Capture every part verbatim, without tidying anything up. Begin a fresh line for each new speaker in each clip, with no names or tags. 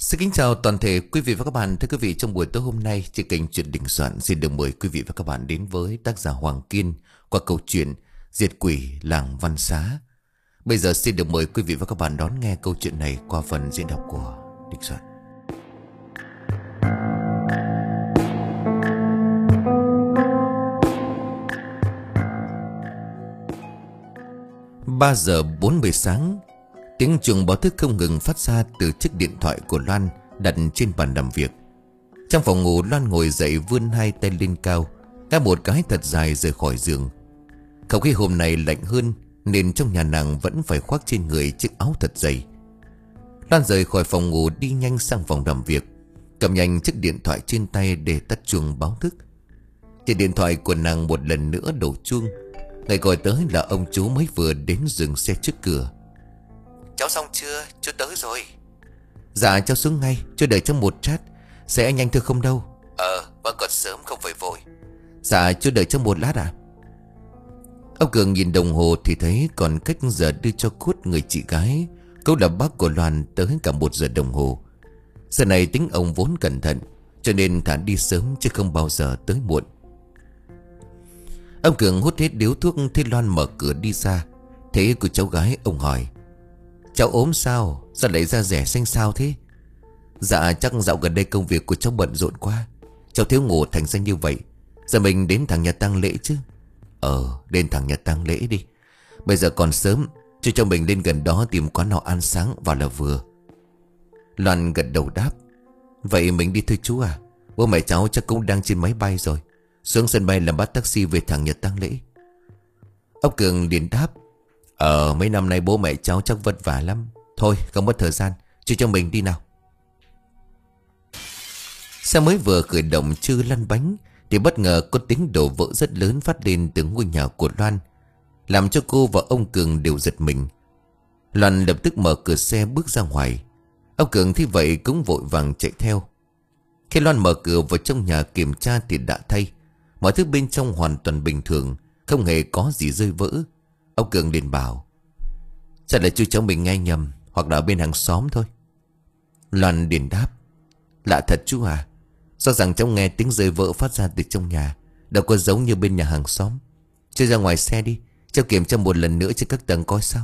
Xin kính chào toàn thể quý vị và các bạn. Thưa quý vị, trong buổi tối hôm nay, trên kênh Chuyện Đình Soạn xin được mời quý vị và các bạn đến với tác giả Hoàng Kiên qua câu chuyện Diệt Quỷ Làng Văn Xá. Bây giờ xin được mời quý vị và các bạn đón nghe câu chuyện này qua phần diễn đọc của Đình Soạn. Ba giờ bốn mươi sáng, tiếng chuông báo thức không ngừng phát ra từ chiếc điện thoại của Loan đặt trên bàn làm việc. Trong phòng ngủ, Loan ngồi dậy vươn hai tay lên cao, ngáp một cái thật dài rời khỏi giường. Không khí hôm nay lạnh hơn nên trong nhà nàng vẫn phải khoác trên người chiếc áo thật dày. Loan rời khỏi phòng ngủ đi nhanh sang phòng làm việc, cầm nhanh chiếc điện thoại trên tay để tắt chuông báo thức. Trên điện thoại của nàng một lần nữa đổ chuông. Người gọi tới là ông chú mới vừa đến dừng xe trước cửa. Cháu xong chưa? Chú tới rồi. Dạ cháu xuống ngay, chú đợi trong một chat. Sẽ nhanh thôi không đâu. Ờ, vẫn còn sớm không phải vội. Dạ chú đợi trong một lát à? Ông Cường nhìn đồng hồ thì thấy còn cách giờ đưa cho cốt người chị gái, câu là bác của Loan, tới cả một giờ đồng hồ. Giờ này tính ông vốn cẩn thận, cho nên thả đi sớm chứ không bao giờ tới muộn. Ông Cường hút hết điếu thuốc, thấy Loan mở cửa đi ra. Thấy của cháu gái, ông hỏi: Cháu ốm sao? Sao lại da rẻ xanh xao thế? Dạ chắc dạo gần đây công việc của cháu bận rộn quá, cháu thiếu ngủ thành ra như vậy. Giờ mình đến thằng nhà tang lễ chứ? Ờ, đến thằng nhà tang lễ đi. Bây giờ còn sớm, chú cho mình lên gần đó tìm quán nào ăn sáng vào là vừa. Loan gật đầu đáp: Vậy mình đi thôi chú à. Bố mẹ cháu chắc cũng đang trên máy bay rồi, xuống sân bay làm bắt taxi về thằng nhà tang lễ. Ông Cường liền đáp: Ờ, mấy năm nay bố mẹ cháu chắc vất vả lắm. Thôi không mất thời gian, chú cho mình đi nào. Xe mới vừa khởi động chưa lăn bánh thì bất ngờ có tiếng đổ vỡ rất lớn phát lên từ ngôi nhà của Loan, làm cho cô và ông Cường đều giật mình. Loan lập tức mở cửa xe bước ra ngoài. Ông Cường thấy vậy cũng vội vàng chạy theo. Khi Loan mở cửa vào trong nhà kiểm tra thì đã thay, mọi thứ bên trong hoàn toàn bình thường, không hề có gì rơi vỡ. Ông Cường liền bảo: Chắc là chú cháu mình nghe nhầm, hoặc là ở bên hàng xóm thôi. Loan liền đáp: Lạ thật chú à, rõ ràng cháu nghe tiếng rơi vỡ phát ra từ trong nhà, đâu có giống như bên nhà hàng xóm. Chú ra ngoài xe đi, cháu kiểm tra một lần nữa trên các tầng coi sao.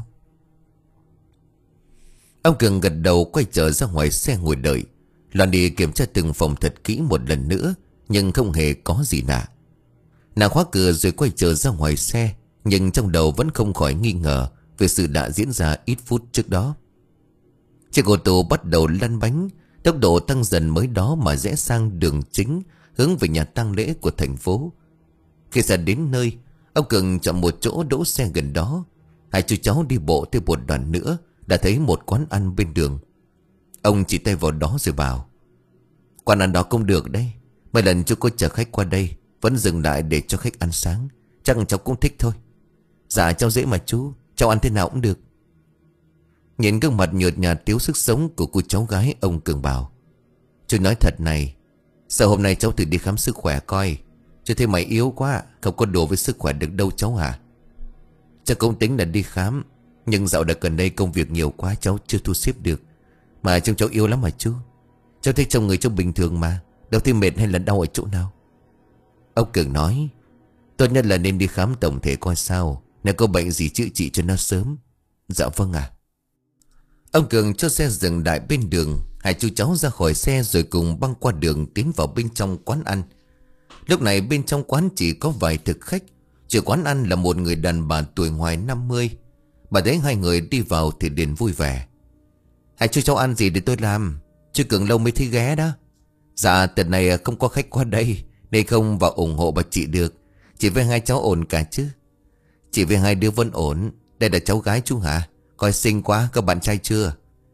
Ông Cường gật đầu quay trở ra ngoài xe ngồi đợi. Loan đi kiểm tra từng phòng thật kỹ một lần nữa, nhưng không hề có gì lạ. Nàng khóa cửa rồi quay trở ra ngoài xe, nhưng trong đầu vẫn không khỏi nghi ngờ về sự đã diễn ra ít phút trước đó. Chiếc ô tô bắt đầu lăn bánh, tốc độ tăng dần mới đó mà rẽ sang đường chính hướng về nhà tang lễ của thành phố. Khi ra đến nơi, ông Cường chọn một chỗ đỗ xe gần đó. Hai chú cháu đi bộ thêm một đoạn nữa đã thấy một quán ăn bên đường. Ông chỉ tay vào đó rồi bảo: Quán ăn đó cũng được đấy. Mấy lần chú có chở khách qua đây vẫn dừng lại để cho khách ăn sáng, chắc cháu cũng thích thôi. Dạ cháu dễ mà chú, cháu ăn thế nào cũng được. Nhìn gương mặt nhợt nhạt thiếu sức sống của cô cháu gái, ông Cường bảo: Chú nói thật này, sao hôm nay cháu thử đi khám sức khỏe coi. Chú thấy mày yếu quá, không có đồ với sức khỏe được đâu cháu hả? Cháu cũng tính là đi khám, nhưng dạo đợt gần đây công việc nhiều quá, cháu chưa thu xếp được. Mà trông cháu yếu lắm mà chú. Cháu thấy trông người cháu bình thường mà, đâu thấy mệt hay là đau ở chỗ nào. Ông Cường nói: Tốt nhất là nên đi khám tổng thể coi sao, nếu có bệnh gì chữa trị cho nó sớm. Dạ vâng ạ. Ông Cường cho xe dừng lại bên đường. Hai chú cháu ra khỏi xe rồi cùng băng qua đường tiến vào bên trong quán ăn. Lúc này bên trong quán chỉ có vài thực khách. Chủ quán ăn là một người đàn bà tuổi ngoài năm mươi. Bà thấy hai người đi vào thì liền vui vẻ: Hai chú cháu ăn gì để tôi làm? Chú Cường lâu mới thấy ghé đó. Dạ tuần này không có khách qua đây nên không vào ủng hộ bà chị được. Chỉ với hai cháu ổn cả chứ? Chỉ với hai đứa vẫn ổn. Đây là cháu gái chú hả? Coi xinh quá, có bạn trai chưa?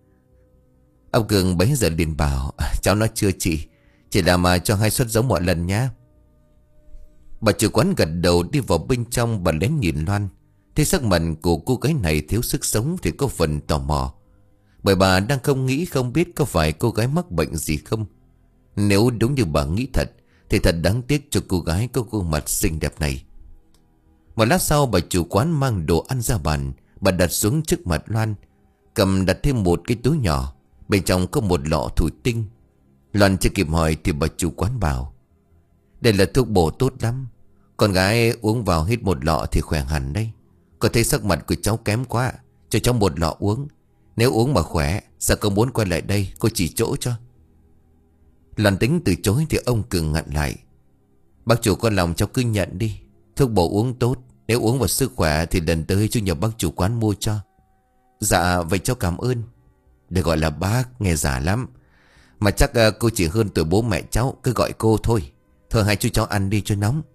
Ông Cường bấy giờ liền bảo: Cháu nói chưa chị, chỉ là mà cho hai suất giống mọi lần nhá. Bà chủ quán gật đầu đi vào bên trong. Bà lén nhìn Loan, thấy sắc mặt của cô gái này thiếu sức sống thì có phần tò mò, bởi bà đang không nghĩ không biết có phải cô gái mắc bệnh gì không. Nếu đúng như bà nghĩ thật thì thật đáng tiếc cho cô gái có gương mặt xinh đẹp này. Một lát sau, bà chủ quán mang đồ ăn ra bàn. Bà đặt xuống trước mặt Loan, cầm đặt thêm một cái túi nhỏ. Bên trong có một lọ thủy tinh. Loan chưa kịp hỏi thì bà chủ quán bảo: đây là thuốc bổ tốt lắm. Con gái uống vào hết một lọ thì khỏe hẳn đấy. Có thấy sắc mặt của cháu kém quá, cho cháu một lọ uống. Nếu uống mà khỏe, sao cô muốn quay lại đây, cô chỉ chỗ cho. Loan tính từ chối thì ông Cường ngặn lại: bác chủ con lòng cháu cứ nhận đi. Thuốc bổ uống tốt, nếu uống vào sức khỏe thì lần tới chú nhờ bác chủ quán mua cho. Dạ vậy cháu cảm ơn. Để gọi là bác nghe giả lắm. Mà chắc uh, cô chỉ hơn tuổi bố mẹ cháu, cứ gọi cô thôi. Thôi hai chú cháu ăn đi cho nóng.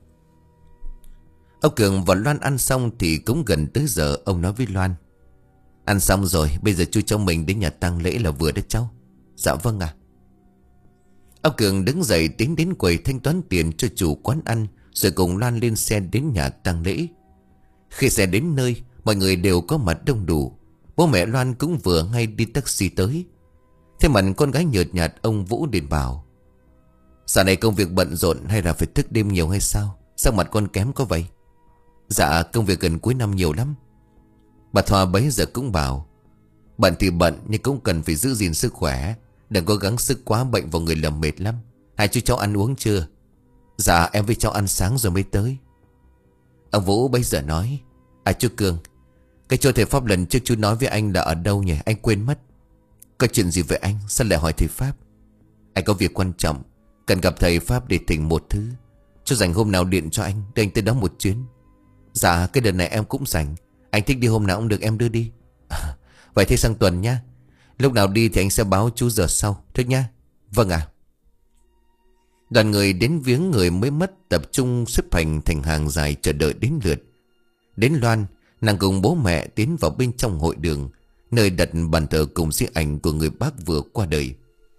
Ông Cường và Loan ăn xong thì cũng gần tới giờ. Ông nói với Loan: ăn xong rồi, bây giờ chú cháu mình đến nhà tang lễ là vừa đó cháu. Dạ vâng ạ. Ông Cường đứng dậy tiến đến quầy thanh toán tiền cho chủ quán ăn, rồi cùng Loan lên xe đến nhà tang lễ. Khi xe đến nơi, mọi người đều có mặt đông đủ. Bố mẹ Loan cũng vừa ngay đi taxi tới. Thế mặt con gái nhợt nhạt, ông Vũ liền bảo: dạo này công việc bận rộn hay là phải thức đêm nhiều hay sao? Sao mặt con kém có vậy? Dạ công việc gần cuối năm nhiều lắm. Bà Thoa bấy giờ cũng bảo: bận thì bận nhưng cũng cần phải giữ gìn sức khỏe. Đừng có gắng sức quá, bệnh vào người làm mệt lắm. Hai chú cháu ăn uống chưa? Dạ em với cháu ăn sáng rồi mới tới. Ông Vũ bấy giờ nói: à chú Cường, cái chỗ thầy Pháp lần trước chú nói với anh là ở đâu nhỉ? Anh quên mất. Có chuyện gì vậy anh? Sao lại hỏi thầy Pháp? Anh có việc quan trọng, cần gặp thầy Pháp để thỉnh một thứ. Cho rảnh hôm nào điện cho anh, để anh tới đó một chuyến. Dạ cái đợt này em cũng rảnh. Anh thích đi hôm nào cũng được, em đưa đi. À, vậy thế sang tuần nhá. Lúc nào đi thì anh sẽ báo chú giờ sau. Thế nhá. Vâng ạ. Đoàn người đến viếng người mới mất tập trung xếp hành thành hàng dài chờ đợi đến lượt. Đến Loan, nàng cùng bố mẹ tiến vào bên trong hội đường, nơi đặt bàn thờ cùng di ảnh của người bác vừa qua đời.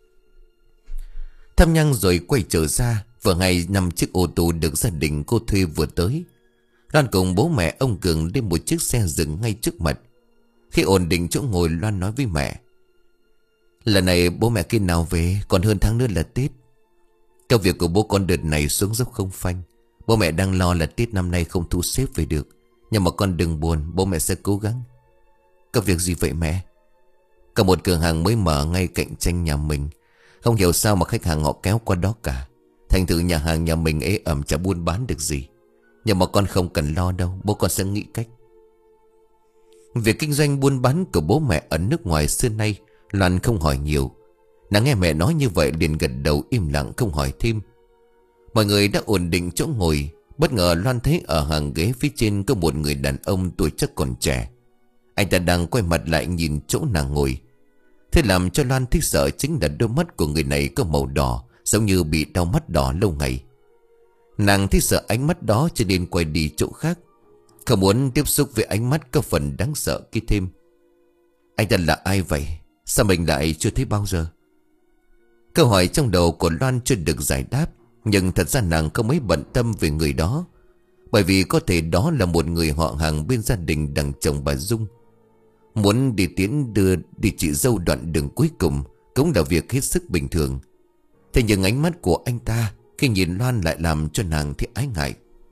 Thăm nhang rồi quay trở ra. Vừa hay năm chiếc ô tô được gia đình cô thuê vừa tới. Loan cùng bố mẹ ông Cường lên một chiếc xe dừng ngay trước mặt. Khi ổn định chỗ ngồi, Loan nói với mẹ: lần này bố mẹ khi nào về? Còn hơn tháng nữa là Tết. Công việc của bố con đợt này xuống dốc không phanh. Bố mẹ đang lo là Tết năm nay không thu xếp về được. Nhưng mà con đừng buồn, bố mẹ sẽ cố gắng. Có việc gì vậy mẹ? Cả một cửa hàng mới mở ngay cạnh tranh nhà mình. Không hiểu sao mà khách hàng họ kéo qua đó cả. Thành thử nhà hàng nhà mình ế ẩm, chả buôn bán được gì. Nhưng mà con không cần lo đâu, bố con sẽ nghĩ cách. Việc kinh doanh buôn bán của bố mẹ ở nước ngoài xưa nay Loan không hỏi nhiều. Nàng nghe mẹ nói như vậy liền gật đầu im lặng không hỏi thêm. Mọi người đã ổn định chỗ ngồi. Bất ngờ Loan thấy ở hàng ghế phía trên có một người đàn ông tuổi chắc còn trẻ. Anh ta đang quay mặt lại nhìn chỗ nàng ngồi. Thế làm cho Loan thích sợ chính là đôi mắt của người này có màu đỏ, giống như bị đau mắt đỏ lâu ngày. Nàng thích sợ ánh mắt đó cho nên quay đi chỗ khác, không muốn tiếp xúc với ánh mắt có phần đáng sợ kia thêm. Anh ta là ai vậy? Sao mình lại chưa thấy bao giờ? Câu hỏi trong đầu của Loan chưa được giải đáp. Nhưng thật ra nàng không mấy bận tâm về người đó, bởi vì có thể đó là một người họ hàng bên gia đình đằng chồng bà Dung. Muốn đi tiễn đưa đi chị dâu đoạn đường cuối cùng cũng là việc hết sức bình thường. Thế nhưng ánh mắt của anh ta khi nhìn Loan lại làm cho nàng thấy ái ngại.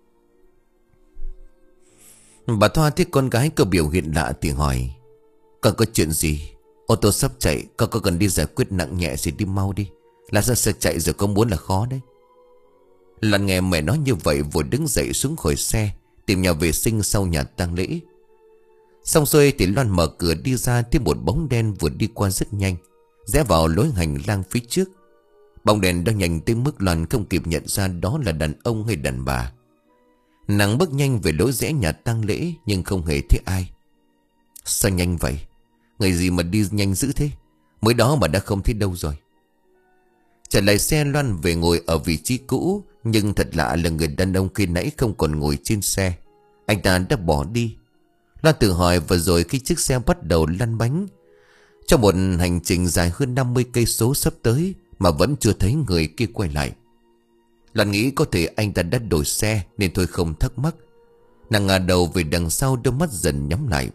Bà Thoa thấy con gái có biểu hiện lạ thì hỏi: con có chuyện gì? Ô tô sắp chạy, con có cần đi giải quyết nặng nhẹ thì đi mau đi. Là ra xe chạy rồi con muốn là khó đấy. Loan nghe mẹ nói như vậy vội đứng dậy xuống khỏi xe, tìm nhà vệ sinh sau nhà tang lễ. Xong xuôi thì Loan mở cửa đi ra, thấy một bóng đen vừa đi qua rất nhanh, rẽ vào lối hành lang phía trước. Bóng đèn đang nhanh tới mức Loan không kịp nhận ra đó là đàn ông hay đàn bà. Nàng bước nhanh về lối rẽ nhà tang lễ nhưng không hề thấy ai. Sao nhanh vậy? Người gì mà đi nhanh dữ thế? Mới đó mà đã không thấy đâu rồi. Trở lại xe, Loan về ngồi ở vị trí cũ. Nhưng thật lạ là người đàn ông khi nãy không còn ngồi trên xe. Anh ta đã bỏ đi. Loan tự hỏi vừa rồi khi chiếc xe bắt đầu lăn bánh, trong một hành trình dài hơn năm mươi cây số sắp tới mà vẫn chưa thấy người kia quay lại. Loan nghĩ có thể anh ta đã đổi xe nên thôi không thắc mắc. Nàng ngả đầu về đằng sau, đôi mắt dần nhắm lại.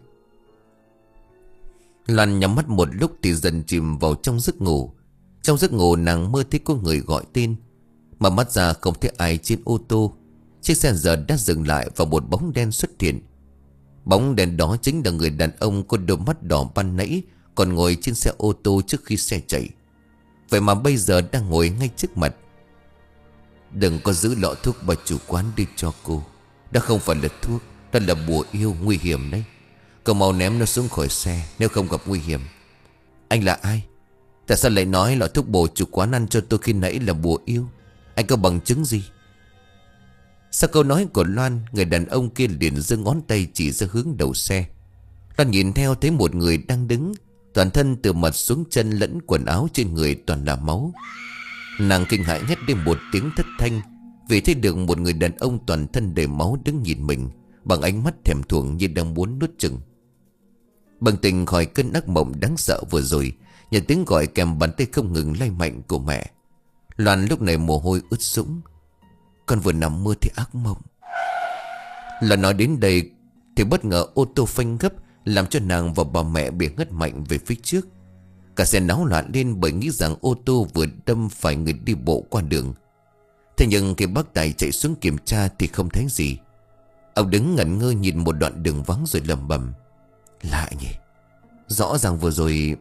Loan nhắm mắt một lúc thì dần chìm vào trong giấc ngủ. Trong giấc ngủ nàng mơ thấy có người gọi tên, mà mắt ra không thấy ai trên ô tô. Chiếc xe giờ đã dừng lại và một bóng đen xuất hiện. Bóng đen đó chính là người đàn ông có đôi mắt đỏ ban nãy còn ngồi trên xe ô tô trước khi xe chạy. Vậy mà bây giờ đang ngồi ngay trước mặt. Đừng có giữ lọ thuốc bà chủ quán đưa cho cô. Đó không phải là thuốc, đó là bùa yêu nguy hiểm đấy. Cậu mau ném nó xuống khỏi xe nếu không gặp nguy hiểm. Anh là ai? Tại sao lại nói lọ thuốc bổ chủ quán ăn cho tôi khi nãy là bùa yêu? Anh có bằng chứng gì? Sau câu nói của Loan, người đàn ông kia liền giơ ngón tay chỉ ra hướng đầu xe. Loan nhìn theo thấy một người đang đứng, toàn thân từ mặt xuống chân lẫn quần áo trên người toàn là máu. Nàng kinh hãi hét lên một tiếng thất thanh, vì thấy được một người đàn ông toàn thân đầy máu đứng nhìn mình bằng ánh mắt thèm thuồng như đang muốn nuốt chửng. Bừng tỉnh khỏi cơn ác mộng đáng sợ vừa rồi, nhờ tiếng gọi kèm bàn tay không ngừng lay mạnh của mẹ, Loan lúc này mồ hôi ướt sũng. Con vừa nằm mơ thì ác mộng. Là nói đến đây thì bất ngờ ô tô phanh gấp, làm cho nàng và bà mẹ bị ngất mạnh về phía trước. Cả xe náo loạn lên bởi nghĩ rằng ô tô vừa đâm phải người đi bộ qua đường. Thế nhưng khi bác Tài chạy xuống kiểm tra thì không thấy gì. Ông đứng ngẩn ngơ nhìn một đoạn đường vắng rồi lẩm bẩm: lạ nhỉ, rõ ràng vừa rồi.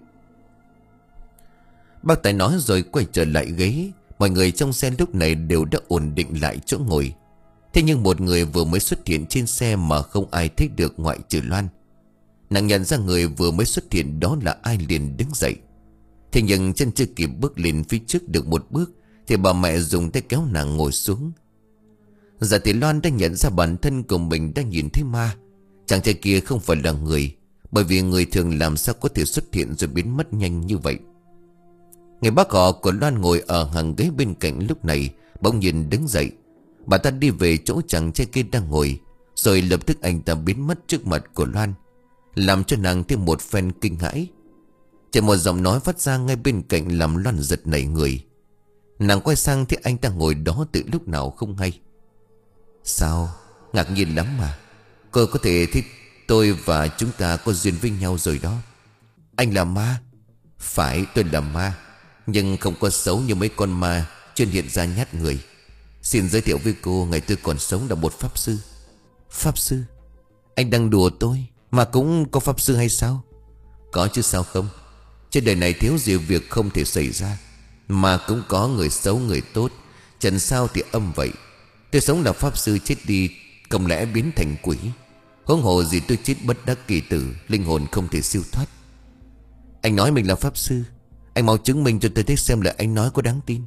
Bác Tài nói rồi quay trở lại ghế. Mọi người trong xe lúc này đều đã ổn định lại chỗ ngồi. Thế nhưng một người vừa mới xuất hiện trên xe mà không ai thấy được ngoại trừ Loan. Nàng nhận ra người vừa mới xuất hiện đó là ai liền đứng dậy. Thế nhưng chân chưa kịp bước lên phía trước được một bước thì bà mẹ dùng tay kéo nàng ngồi xuống. Giờ thì Loan đã nhận ra bản thân của mình đang nhìn thấy ma. Chàng trai kia không phải là người, bởi vì người thường làm sao có thể xuất hiện rồi biến mất nhanh như vậy. Người bác họ của Loan ngồi ở hàng ghế bên cạnh lúc này bỗng nhiên đứng dậy. Bà ta đi về chỗ chàng trai kia đang ngồi, rồi lập tức anh ta biến mất trước mặt của Loan, làm cho nàng thêm một phen kinh hãi. Chỉ một giọng nói phát ra ngay bên cạnh làm Loan giật nảy người. Nàng quay sang thấy anh ta ngồi đó từ lúc nào không hay. Sao? Ngạc nhiên lắm mà. Cô có thể thấy tôi và chúng ta có duyên với nhau rồi đó. Anh là ma? Phải, tôi là ma, nhưng không có xấu như mấy con ma chuyên hiện ra nhát người. Xin giới thiệu với cô, ngày tôi còn sống là một pháp sư. Pháp sư? Anh đang đùa tôi, mà cũng có pháp sư hay sao? Có chứ sao không. Trên đời này thiếu gì việc không thể xảy ra, mà cũng có người xấu người tốt. Trần sao thì âm vậy. Tôi sống là pháp sư, chết đi không lẽ biến thành quỷ. Huống hồ gì tôi chết bất đắc kỳ tử, linh hồn không thể siêu thoát. Anh nói mình là pháp sư, anh mau chứng minh cho tôi thấy xem là anh nói có đáng tin.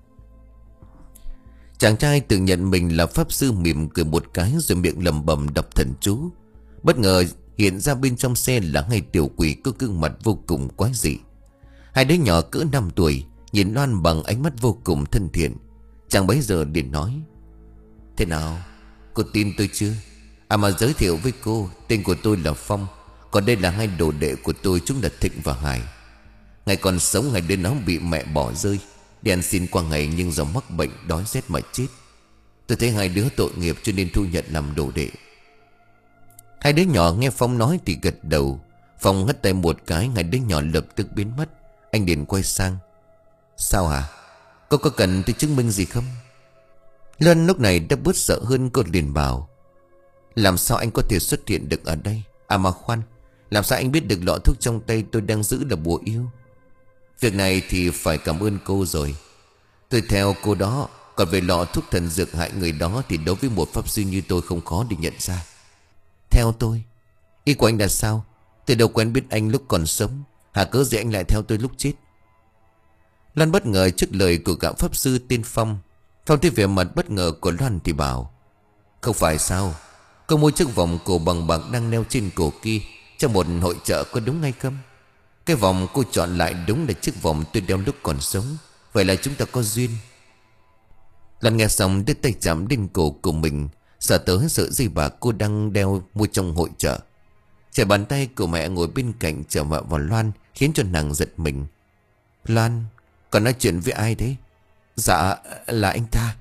Chàng trai tự nhận mình là pháp sư mỉm cười một cái rồi miệng lẩm bẩm đọc thần chú. Bất ngờ hiện ra bên trong xe là ngay tiểu quỷ có gương mặt vô cùng quái dị. Hai đứa nhỏ cỡ năm tuổi nhìn Loan bằng ánh mắt vô cùng thân thiện. Chàng bấy giờ liền nói: thế nào, cô tin tôi chưa? À mà giới thiệu với cô, tên của tôi là Phong. Còn đây là hai đồ đệ của tôi, chúng là Thịnh và Hải. Ngày còn sống ngày đến nó bị mẹ bỏ rơi, đi ăn xin qua ngày nhưng do mắc bệnh đói rét mà chết. Tôi thấy hai đứa tội nghiệp cho nên thu nhận làm đồ đệ. Hai đứa nhỏ nghe Phong nói thì gật đầu. Phong hất tay một cái, hai đứa nhỏ lập tức biến mất. Anh liền quay sang: sao hả? Cô có cần tôi chứng minh gì không? Luân lúc này đã bớt sợ hơn, cô liền bảo: làm sao anh có thể xuất hiện được ở đây? À mà khoan, làm sao anh biết được lọ thuốc trong tay tôi đang giữ là bùa yêu? Việc này thì phải cảm ơn cô rồi. Tôi theo cô đó. Còn về lọ thuốc thần dược hại người đó thì đối với một pháp sư như tôi không khó để nhận ra. Theo tôi? Ý của anh là sao? Tôi đâu quen biết anh lúc còn sống, hả cớ gì anh lại theo tôi lúc chết? Loan bất ngờ trước lời của gã pháp sư tên Phong. Phong thấy vẻ mặt bất ngờ của Loan thì bảo: không phải sao? Cô mua chiếc vòng cổ bằng bạc đang đeo trên cổ kia trong một hội chợ có đúng hay không? Cái vòng cô chọn lại đúng là chiếc vòng tôi đeo lúc còn sống. Vậy là chúng ta có duyên. Loan nghe xong đưa tay chạm đến cổ của mình, sợ tới sợi dây bạc cô đang đeo mua trong hội chợ. Chạy bàn tay của mẹ ngồi bên cạnh chở vợ vào Loan, khiến cho nàng giật mình. Loan, còn nói chuyện với ai đấy? Dạ là anh ta.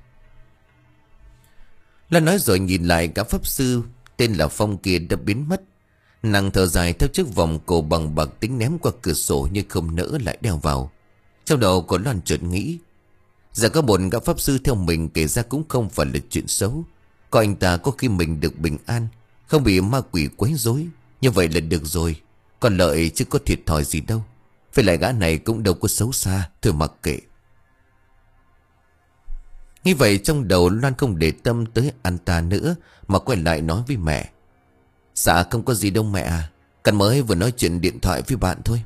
Loan nói rồi nhìn lại cả pháp sư tên là Phong kia đã biến mất. Nàng thở dài theo chiếc vòng cổ bằng bạc tính ném qua cửa sổ nhưng không nỡ lại đeo vào. Trong đầu của Loan chợt nghĩ, giờ có một gã pháp sư theo mình kể ra cũng không phải là chuyện xấu. Có anh ta có khi mình được bình an, không bị ma quỷ quấy rối, như vậy là được rồi. Còn lợi chứ có thiệt thòi gì đâu. Với lại gã này cũng đâu có xấu xa. Thôi mặc kệ. Như vậy trong đầu Loan không để tâm tới anh ta nữa, mà quay lại nói với mẹ. Dạ không có gì đâu mẹ à. Cần mới vừa nói chuyện điện thoại với bạn thôi.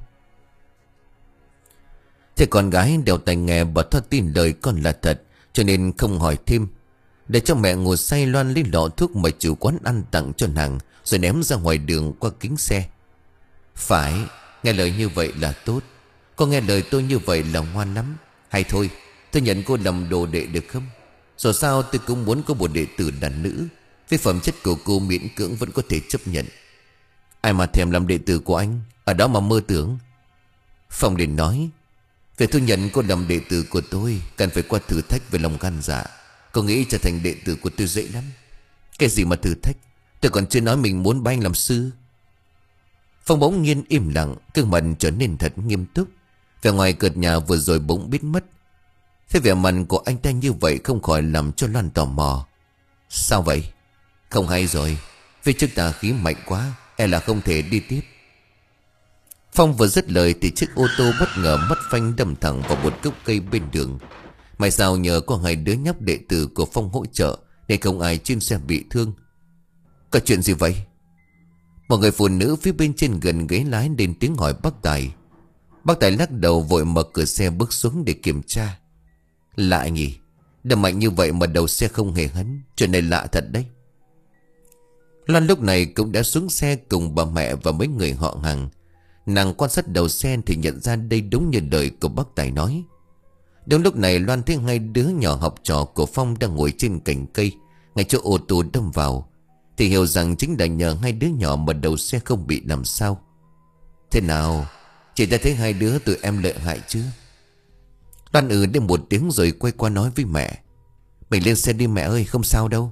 Thế con gái đều tay nghe bà Thoa tin lời con là thật, cho nên không hỏi thêm. Để cho mẹ ngồi say, Loan lấy lọ thuốc mà chủ quán ăn tặng cho nàng, rồi ném ra ngoài đường qua kính xe. Phải, nghe lời như vậy là tốt. Con nghe lời tôi như vậy là ngoan lắm. Hay thôi, tôi nhận cô làm đồ đệ được không? Dù sao tôi cũng muốn có một đệ tử đàn nữ. Với phẩm chất của cô miễn cưỡng vẫn có thể chấp nhận. Ai mà thèm làm đệ tử của anh, ở đó mà mơ tưởng. Phong liền nói, về tôi nhận cô làm đệ tử của tôi, cần phải qua thử thách về lòng gan dạ. Cô nghĩ trở thành đệ tử của tôi dễ lắm. Cái gì mà thử thách? Tôi còn chưa nói mình muốn bái anh làm sư. Phong bỗng nhiên im lặng, gương mặt trở nên thật nghiêm túc. Vẻ ngoài cợt nhà vừa rồi bỗng biến mất. Thế vẻ mặt của anh ta như vậy không khỏi làm cho Loan tò mò. Sao vậy? Không hay rồi. Phía trước tà khí mạnh quá, e là không thể đi tiếp. Phong vừa dứt lời thì chiếc ô tô bất ngờ mất phanh đâm thẳng vào một gốc cây bên đường. May sao nhờ có hai đứa nhóc đệ tử của Phong hỗ trợ, nên không ai trên xe bị thương. Có chuyện gì vậy? Một người phụ nữ phía bên trên gần ghế lái lên tiếng hỏi bác Tài. Bác Tài lắc đầu vội mở cửa xe bước xuống để kiểm tra. Lạ nhỉ, đâm mạnh như vậy mà đầu xe không hề hấn. Chuyện này lạ thật đấy. Loan lúc này cũng đã xuống xe cùng bà mẹ và mấy người họ hàng. Nàng quan sát đầu xe thì nhận ra đây đúng như lời của bác Tài nói. Đúng lúc này Loan thấy hai đứa nhỏ học trò của Phong đang ngồi trên cành cây, ngay chỗ ô tô đâm vào, thì hiểu rằng chính là nhờ hai đứa nhỏ mà đầu xe không bị làm sao. Thế nào? Chị đã thấy hai đứa tụi em lợi hại chứ? Loan ừ đến một tiếng rồi quay qua nói với mẹ. Mình lên xe đi mẹ ơi, không sao đâu.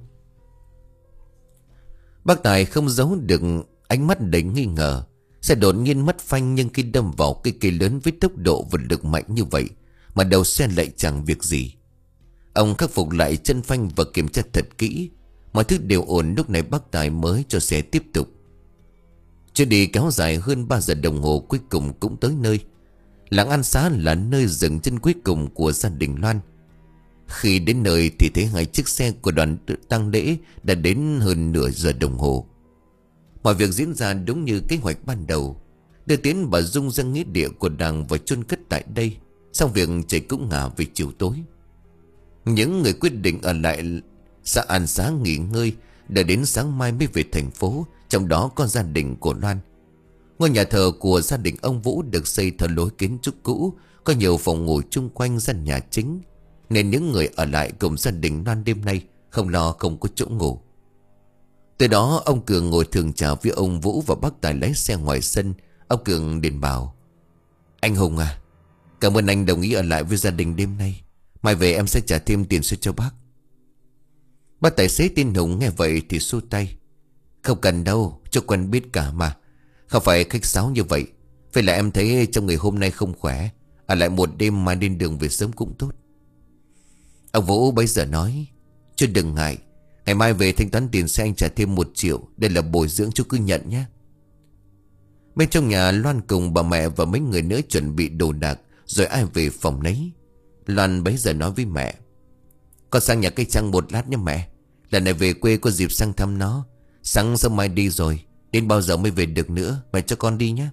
Bác Tài không giấu được ánh mắt đầy nghi ngờ. Xe đột nhiên mất phanh, nhưng khi đâm vào cây cây lớn với tốc độ và lực mạnh như vậy mà đầu xe lại chẳng việc gì. Ông khắc phục lại chân phanh và kiểm tra thật kỹ. Mọi thứ đều ổn, lúc này bác Tài mới cho xe tiếp tục. Chuyến đi kéo dài hơn ba giờ đồng hồ, cuối cùng cũng tới nơi. Làng An Xá là nơi dừng chân cuối cùng của gia đình Loan. Khi đến nơi thì thấy hai chiếc xe của đoàn tang lễ đã đến hơn nửa giờ đồng hồ. Mọi việc diễn ra đúng như kế hoạch ban đầu. Đưa tiến bà Dung ra nghĩa địa của đàng và chôn cất tại đây. Xong việc trời cũng ngả về chiều tối. Những người quyết định ở lại xã An Xá nghỉ ngơi, đợi đến sáng mai mới về thành phố. Trong đó có gia đình của Loan. Ngôi nhà thờ của gia đình ông Vũ được xây theo lối kiến trúc cũ, có nhiều phòng ngủ chung quanh gian nhà chính, nên những người ở lại cùng gia đình Loan đêm nay không lo không có chỗ ngủ. Từ đó ông Cường ngồi thường trà với ông Vũ và bác Tài lái xe ngoài sân. Ông Cường điện bảo: Anh Hùng à, cảm ơn anh đồng ý ở lại với gia đình đêm nay. Mai về em sẽ trả thêm tiền xe cho bác. Bác tài xế tên Hùng nghe vậy thì xua tay: Không cần đâu, cho quen biết cả mà. Không phải khách sáo như vậy. Vậy là em thấy trong người hôm nay không khỏe, ở lại một đêm mà lên đường về sớm cũng tốt. Ông Vũ bây giờ nói: Chứ đừng ngại, ngày mai về thanh toán tiền xe anh trả thêm một triệu. Đây là bồi dưỡng, chú cứ nhận nhé. Bên trong nhà, Loan cùng bà mẹ và mấy người nữa chuẩn bị đồ đạc, rồi ai về phòng nấy. Loan bấy giờ nói với mẹ: Con sang nhà cây Trăng một lát nhé mẹ. Lần này về quê có dịp sang thăm nó. Sáng sớm mai đi rồi, đến bao giờ mới về được nữa. Mẹ cho con đi nhé.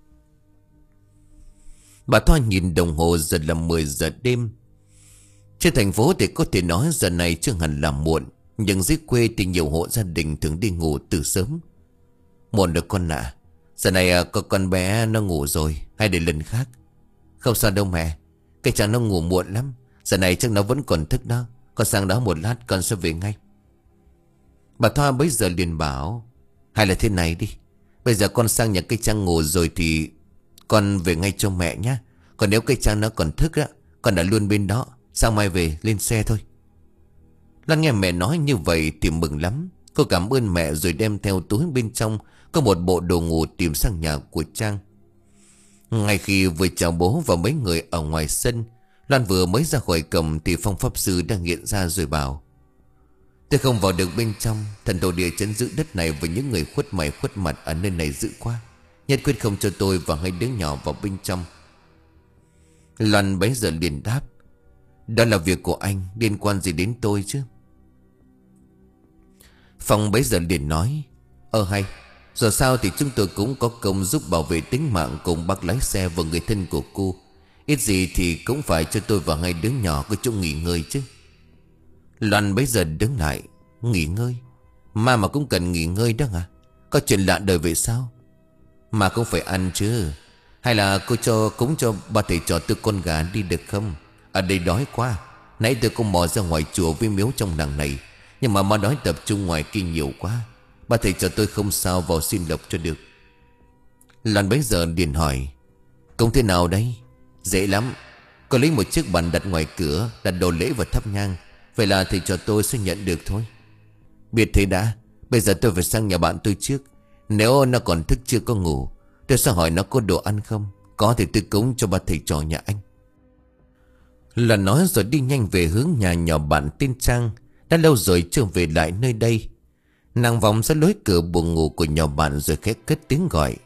Bà Thoa nhìn đồng hồ, giờ là mười giờ đêm. Trên thành phố thì có thể nói giờ này chưa hẳn là muộn, nhưng dưới quê thì nhiều hộ gia đình thường đi ngủ từ sớm. Muộn được con ạ. À, giờ này có con bé nó ngủ rồi, hay để lần khác? Không sao đâu mẹ, cái chàng nó ngủ muộn lắm. Giờ này chắc nó vẫn còn thức đó. Con sang đó một lát con sẽ về ngay. Bà Thoa bấy giờ liền bảo: Hay là thế này đi, bây giờ con sang nhà cây Trăng ngủ rồi thì con về ngay cho mẹ nhé. Còn nếu cây Trăng nó còn thức á, con đã luôn bên đó. Sáng mai về lên xe thôi. Lan nghe mẹ nói như vậy thì mừng lắm. Cô cảm ơn mẹ rồi đem theo túi bên trong có một bộ đồ ngủ tìm sang nhà của Trang. Ngay khi vừa chào bố và mấy người ở ngoài sân, Loan vừa mới ra khỏi cổng thì Phong pháp sư đang hiện ra rồi bảo: Tôi không vào được bên trong. Thần tổ địa chấn giữ đất này với những người khuất mày khuất mặt ở nơi này dữ quá. Nhất quyết không cho tôi và hai đứa nhỏ vào bên trong. Loan bấy giờ liền đáp: Đó là việc của anh, liên quan gì đến tôi chứ? Phong bấy giờ liền nói: Ờ hay, dù sao thì chúng tôi cũng có công giúp bảo vệ tính mạng cùng bác lái xe và người thân của cô. Ít gì thì cũng phải cho tôi và hai đứa nhỏ có chỗ nghỉ ngơi chứ. Loan bấy giờ đứng lại: Nghỉ ngơi? Ma mà cũng cần nghỉ ngơi đó à? Có chuyện lạ đời vậy sao? Mà cũng phải ăn chứ. Hay là cô cho cũng cho ba thầy trò tôi con gà đi được không? Ở đây đói quá. Nãy tôi cũng mò ra ngoài chùa với miếu trong làng này, nhưng mà ma đói tập trung ngoài kia nhiều quá. Ba thầy trò tôi không sao vào xin lộc cho được. Loan bấy giờ liền hỏi: Công thế nào đây? Dễ lắm. Có lấy một chiếc bàn đặt ngoài cửa, đặt đồ lễ và thắp nhang. Vậy là thầy trò tôi sẽ nhận được thôi. Biết thế đã. Bây giờ tôi phải sang nhà bạn tôi trước. Nếu nó còn thức chưa có ngủ, tôi sẽ hỏi nó có đồ ăn không. Có thì tôi cúng cho ba thầy trò nhà anh. Là nói rồi đi nhanh về hướng nhà nhỏ bạn tên Trang. Đã lâu rồi chưa về lại nơi đây. Nàng vòng ra lối cửa buồng ngủ của nhỏ bạn rồi khẽ cất tiếng gọi: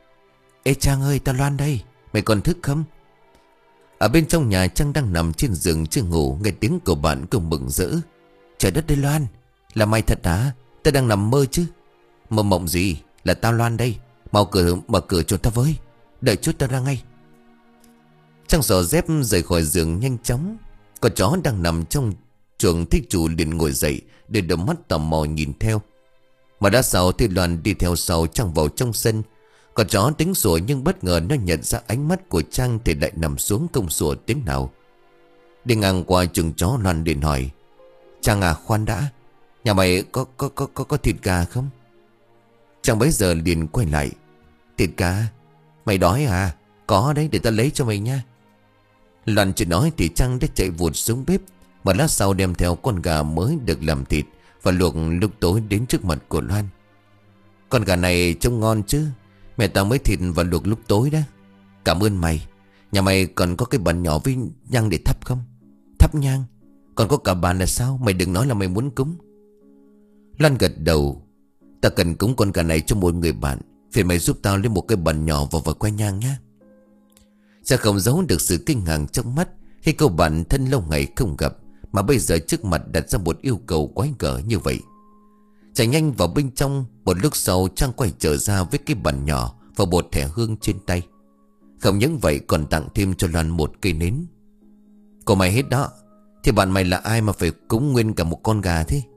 Ê Trang ơi, ta Loan đây. Mày còn thức không? Ở bên trong nhà, Trang đang nằm trên giường chưa ngủ, nghe tiếng của bạn cũng mừng rỡ: Trời đất ơi Loan, là mày thật hả? Ta đang nằm mơ chứ. Mơ mộng gì? Là tao Loan đây. Mau cửa, mở cửa cho ta với. Đợi chút ta ra ngay. Trang giỏ dép rời khỏi giường nhanh chóng. Con chó đang nằm trong chuồng thích chủ liền ngồi dậy, để đôi mắt tò mò nhìn theo. Mà đã sau thì Loan đi theo sau Trang vào trong sân. Con chó tính sủa nhưng bất ngờ nó nhận ra ánh mắt của Trang thì lại nằm xuống không sủa tiếng nào. Đi ngang qua chuồng chó, Loan liền hỏi: Trang à, khoan đã. Nhà mày có có có có, có thịt gà không? Trang bấy giờ liền quay lại: Thịt gà? Mày đói à? Có đấy, để ta lấy cho mày nha. Loan chưa nói thì Trang đã chạy vụt xuống bếp. Mà lát sau đem theo con gà mới được làm thịt và luộc lúc tối đến trước mặt của Loan. Con gà này trông ngon chứ. Mẹ tao mới thịt và luộc lúc tối đó. Cảm ơn mày. Nhà mày còn có cái bàn nhỏ với nhang để thắp không? Thắp nhang? Còn có cả bàn là sao? Mày đừng nói là mày muốn cúng. Loan gật đầu: Ta cần cúng con gà này cho một người bạn. Phiền mày giúp tao lấy một cái bàn nhỏ và vòi que nhang nhé. Cha không giấu được sự kinh ngạc trong mắt khi cô bạn thân lâu ngày không gặp mà bây giờ trước mặt đặt ra một yêu cầu quái gở như vậy. Chạy nhanh vào bên trong. Một lúc sau Trang quay trở ra với cái bàn nhỏ và một thẻ hương trên tay. Không những vậy còn tặng thêm cho Loan một cây nến. Của mày hết đó. Thì bạn mày là ai mà phải cúng nguyên cả một con gà thế?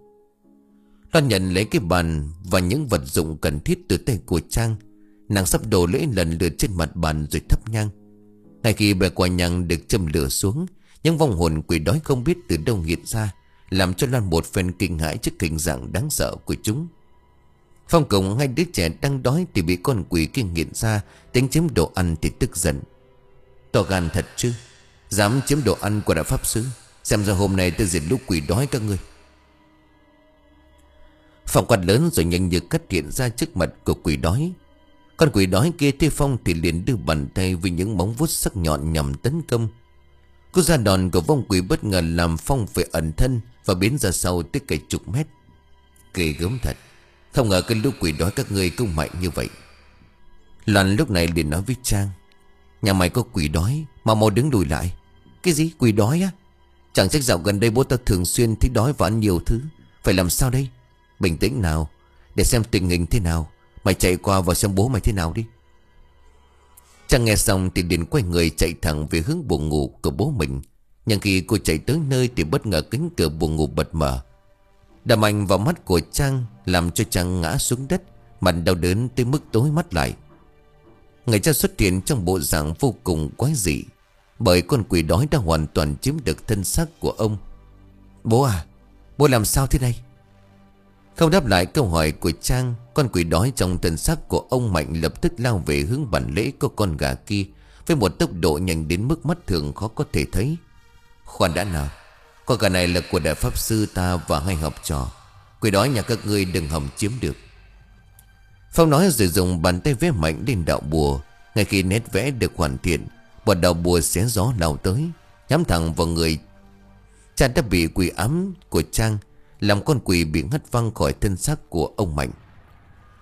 Loan nhận lấy cái bàn và những vật dụng cần thiết từ tay của Trang. Nàng sắp đổ lễ lần lượt trên mặt bàn rồi thắp nhang. Ngay khi bè quả nhang được châm lửa xuống, những vong hồn quỷ đói không biết từ đâu hiện ra, làm cho Loan một phen kinh hãi trước hình dạng đáng sợ của chúng. Phong cùng hai đứa trẻ đang đói thì bị con quỷ kia hiện ra, tính chiếm đồ ăn thì tức giận: To gan thật chứ, dám chiếm đồ ăn của đại pháp sư. Xem ra hôm nay tôi diệt lũ quỷ đói các ngươi. Phong quát lớn rồi nhanh như cắt hiện ra trước mặt của quỷ đói. Con quỷ đói kia thấy Phong thì liền đưa bàn tay với những móng vuốt sắc nhọn nhằm tấn công. Cú ra đòn của vong quỷ bất ngờ làm Phong phải ẩn thân và biến ra sau tới cả chục mét. Ghê gớm thật. Không ngờ cái lũ quỷ đói các ngươi cũng mạnh như vậy. Loan lúc này liền nói với Trang: Nhà mày có quỷ đói mà mau đứng lùi lại. Cái gì quỷ đói á? Chẳng trách dạo gần đây bố tao thường xuyên thấy đói và ăn nhiều thứ. Phải làm sao đây? Bình tĩnh nào, để xem tình hình thế nào. Mày chạy qua và xem bố mày thế nào đi. Trang nghe xong thì liền quay người chạy thẳng về hướng buồng ngủ của bố mình. Nhưng khi cô chạy tới nơi thì bất ngờ cánh cửa buồng ngủ bật mở. Đâm mạnh vào mắt của Trang làm cho Trang ngã xuống đất, mặt đau đớn tới mức tối mắt lại. Người cha xuất hiện trong bộ dạng vô cùng quái dị, bởi con quỷ đói đã hoàn toàn chiếm được thân xác của ông. Bố à, bố làm sao thế này? Không đáp lại câu hỏi của Trang, con quỷ đói trong thân xác của ông Mạnh lập tức lao về hướng bàn lễ của con gà kia với một tốc độ nhanh đến mức mắt thường khó có thể thấy. Khoan đã nào, con gà này là của đại pháp sư ta và hai học trò. Quỷ đói nhà các ngươi đừng hòng chiếm được. Phong nói rồi dùng bàn tay vẽ mạnh lên đạo bùa. Ngay khi nét vẽ được hoàn thiện, một đạo bùa xé gió lao tới, nhắm thẳng vào người Trang đã bị quỷ ám của Trang, làm con quỷ bị ngất văng khỏi thân xác của ông Mạnh.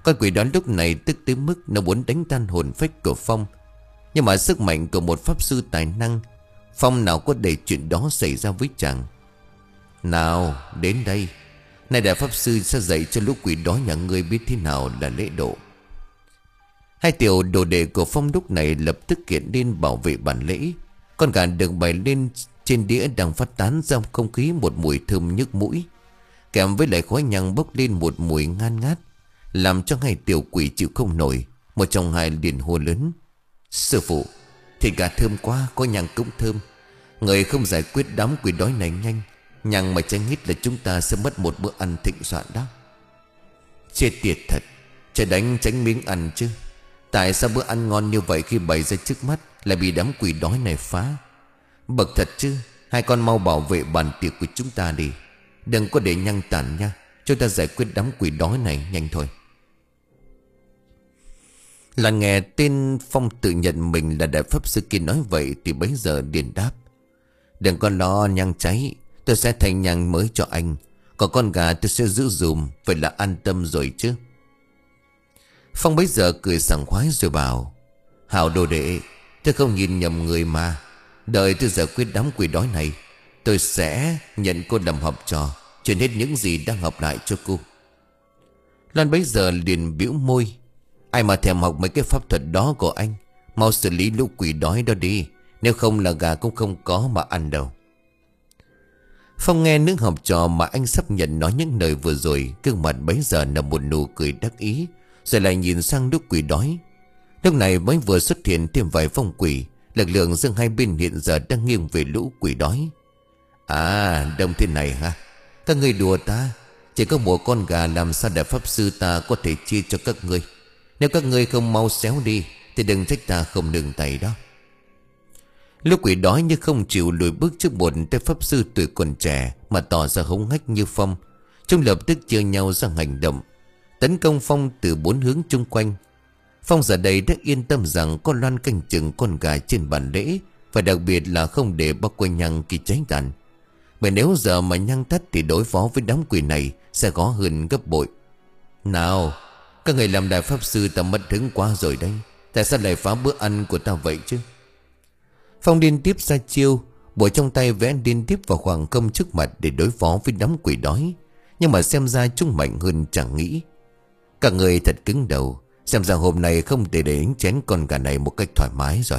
Con quỷ đó lúc này tức tới mức nó muốn đánh tan hồn phách của Phong. Nhưng mà sức mạnh của một pháp sư tài năng, Phong nào có để chuyện đó xảy ra với chàng. Nào đến đây, nay đại pháp sư sẽ dạy cho lũ quỷ đó nhà ngươi biết thế nào là lễ độ. Hai tiểu đồ đệ của Phong lúc này lập tức kiện lên bảo vệ bản lễ. Con gà được bày lên trên đĩa đang phát tán ra không khí một mùi thơm nhức mũi, kèm với lại khói nhang bốc lên một mùi ngan ngát, làm cho hai tiểu quỷ chịu không nổi. Một trong hai liền hô lớn: Sư phụ, thịt gà thơm quá, có nhang cũng thơm. Người không giải quyết đám quỷ đói này nhanh, nhang mà tránh hít là chúng ta sẽ mất một bữa ăn thịnh soạn đó. Chết tiệt thật, trời đánh tránh miếng ăn chứ. Tại sao bữa ăn ngon như vậy khi bày ra trước mắt lại bị đám quỷ đói này phá? Bậc thật chứ. Hai con mau bảo vệ bàn tiệc của chúng ta đi, đừng có để nhang tàn nha. Chúng ta giải quyết đám quỷ đói này nhanh thôi. Là nghe tên Phong tự nhận mình là đại pháp sư kia nói vậy thì bấy giờ liền đáp: Đừng có lo nhang cháy, tôi sẽ thành nhang mới cho anh. Còn con gà tôi sẽ giữ dùm, vậy là an tâm rồi chứ. Phong bấy giờ cười sảng khoái rồi bảo: Hảo đồ đệ, tôi không nhìn nhầm người mà. Đợi tôi giải quyết đám quỷ đói này, tôi sẽ nhận cô làm học trò, truyền hết những gì đang học lại cho cô. Loan bấy giờ liền bĩu môi: Ai mà thèm học mấy cái pháp thuật đó của anh. Mau xử lý lũ quỷ đói đó đi, nếu không là gà cũng không có mà ăn đâu. Phong nghe nước học trò mà anh sắp nhận nói những lời vừa rồi, gương mặt bấy giờ là một nụ cười đắc ý, rồi lại nhìn sang lũ quỷ đói. Lúc này mới vừa xuất hiện thêm vài phong quỷ, lực lượng giữa hai bên hiện giờ đang nghiêng về lũ quỷ đói. À, đông thế này ha. Các ngươi đùa ta, chỉ có một con gà làm sao đại pháp sư ta có thể chia cho các ngươi. Nếu các ngươi không mau xéo đi thì đừng trách ta không nương tay đó. Lũ quỷ đói như không chịu lùi bước trước một tên pháp sư tuổi còn trẻ mà tỏ ra hống hách như Phong. Chúng lập tức chia nhau ra hành động, tấn công Phong từ bốn hướng chung quanh. Phong giờ đây đã yên tâm rằng có Loan canh chừng con gà trên bàn lễ, và đặc biệt là không để bao quanh nhang khi cháy tàn. Bởi nếu giờ mà nhang tắt thì đối phó với đám quỷ này sẽ khó hơn gấp bội. Nào, các người làm đại pháp sư ta mất hứng quá rồi đây. Tại sao lại phá bữa ăn của ta vậy chứ? Phong liên tiếp ra chiêu, bùa trong tay vẽ liên tiếp vào khoảng không trước mặt để đối phó với đám quỷ đói. Nhưng mà xem ra chúng mạnh hơn chẳng nghĩ. Các người thật cứng đầu, xem ra hôm nay không thể để đánh chén con gà này một cách thoải mái rồi.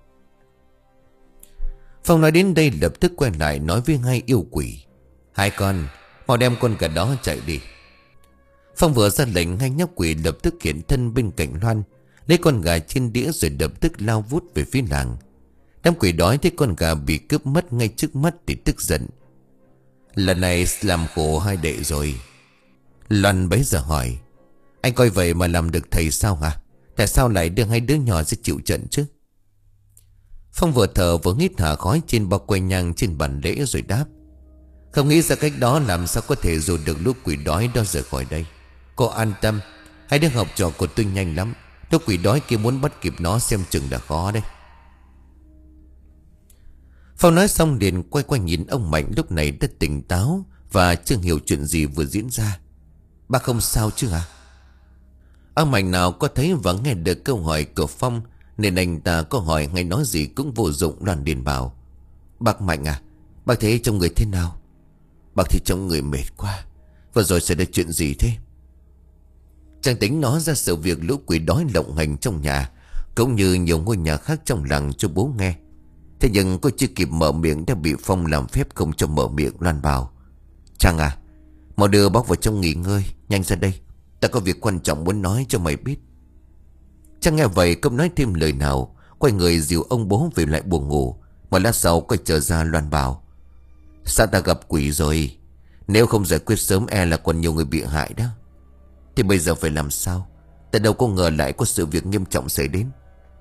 Phong nói đến đây lập tức quay lại nói với hai yêu quỷ: Hai con, mau đem con gà đó chạy đi. Phong vừa ra lệnh, hai nhóc quỷ lập tức hiện thân bên cạnh Loan, lấy con gà trên đĩa rồi lập tức lao vút về phía làng. Đám quỷ đói thấy con gà bị cướp mất ngay trước mắt thì tức giận: Lần này làm khổ hai đệ rồi. Loan bấy giờ hỏi: Anh coi vậy mà làm được thầy sao hả? Tại sao lại đưa hai đứa nhỏ ra chịu trận chứ? Phong vừa thở vừa hít hà khói trên bao quay nhang trên bàn lễ rồi đáp: Không nghĩ ra cách đó làm sao có thể dụ được lũ quỷ đói đó rời khỏi đây. Cô an tâm, hai đứa học trò của tôi nhanh lắm. Lũ quỷ đói kia muốn bắt kịp nó xem chừng là khó đấy. Phong nói xong liền quay qua nhìn ông Mạnh lúc này đã tỉnh táo và chưa hiểu chuyện gì vừa diễn ra. Bác không sao chứ hả? Ông Mạnh nào có thấy và nghe được câu hỏi của Phong, nên anh ta có hỏi hay nói gì cũng vô dụng. Loan điền bảo: Bác Mạnh à, bác thấy trong người thế nào? Bác thì trong người mệt quá. Vừa rồi xảy ra chuyện gì thế? Chàng tính nói ra sự việc lũ quỷ đói lộng hành trong nhà, cũng như nhiều ngôi nhà khác trong làng cho bố nghe. Thế nhưng cô chưa kịp mở miệng đã bị Phong làm phép không cho mở miệng. Loan bảo: Chàng à, mau đưa bác vào trong nghỉ ngơi, nhanh ra đây, ta có việc quan trọng muốn nói cho mày biết. Chàng nghe vậy không nói thêm lời nào, quay người dìu ông bố về lại buồng ngủ. Một lát sau quay trở ra Loan bảo: Sao ta gặp quỷ rồi? Nếu không giải quyết sớm e là còn nhiều người bị hại đó. Thì bây giờ phải làm sao? Ta đâu có ngờ lại có sự việc nghiêm trọng xảy đến.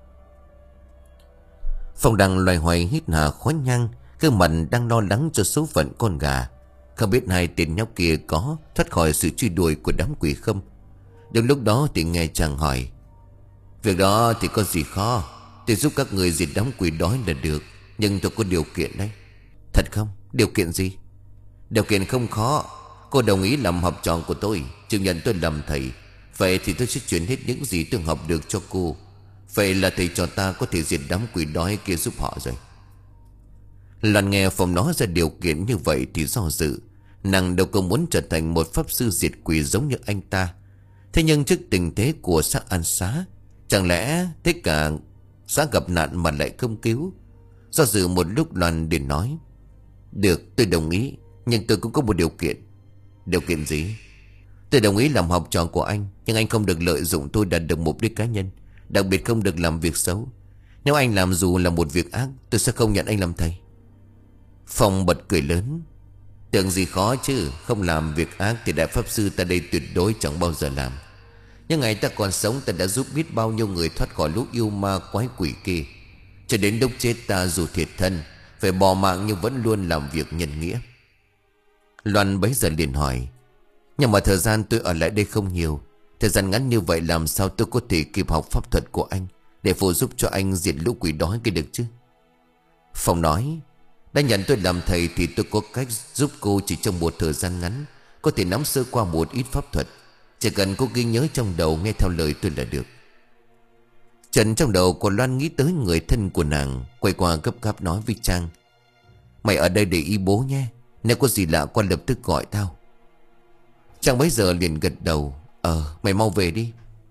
Phong đang loay hoay hít hà khói nhang, gương mặt đang lo lắng cho số phận con gà. Không biết hai tên nhóc kia có thoát khỏi sự truy đuổi của đám quỷ không. Đến lúc đó thì nghe chàng hỏi: Việc đó thì có gì khó, tôi giúp các người diệt đám quỷ đói là được. Nhưng tôi có điều kiện đấy. Thật không? Điều kiện gì? Điều kiện không khó. Cô đồng ý làm học trò của tôi, chịu nhận tôi làm thầy, Vậy thì tôi sẽ chuyển hết những gì tôi học được cho cô. Vậy là thầy trò ta có thể diệt đám quỷ đói kia giúp họ rồi. Loan nghe Phong nói ra điều kiện như vậy thì do dự. Nàng đâu có muốn trở thành một pháp sư diệt quỷ giống như anh ta. Thế nhưng trước tình thế của xã An Xá, chẳng lẽ tất cả xã gặp nạn mà lại không cứu? Do dự một lúc, Loan liền nói: được, tôi đồng ý, nhưng tôi cũng có một điều kiện. Điều kiện gì? Tôi đồng ý làm học trò của anh, nhưng anh không được lợi dụng tôi đạt được mục đích cá nhân. Đặc biệt không được làm việc xấu. Nếu anh làm dù là một việc ác, tôi sẽ không nhận anh làm thầy. Phong bật cười lớn: tưởng gì khó chứ. Không làm việc ác thì đại pháp sư ta đây tuyệt đối chẳng bao giờ làm. Nhưng ngày ta còn sống, ta đã giúp biết bao nhiêu người thoát khỏi lũ yêu ma quái quỷ kia. Cho đến lúc chết ta dù thiệt thân, phải bỏ mạng nhưng vẫn luôn làm việc nhân nghĩa. Loan bấy giờ liền hỏi: nhưng mà thời gian tôi ở lại đây không nhiều. Thời gian ngắn như vậy làm sao tôi có thể kịp học pháp thuật của anh để phụ giúp cho anh diệt lũ quỷ đói kia được chứ? Phong nói: đã nhận tôi làm thầy thì tôi có cách giúp cô chỉ trong một thời gian ngắn, có thể nắm sơ qua một ít pháp thuật. Chỉ cần cô ghi nhớ trong đầu, nghe theo lời tôi là được. Trần trong đầu của Loan nghĩ tới người thân của nàng, quay qua gấp gáp nói với Trang: mày ở đây để ý bố nhé, nếu có gì lạ qua lập tức gọi tao. Trang bấy giờ liền gật đầu: Ờ mày mau về đi.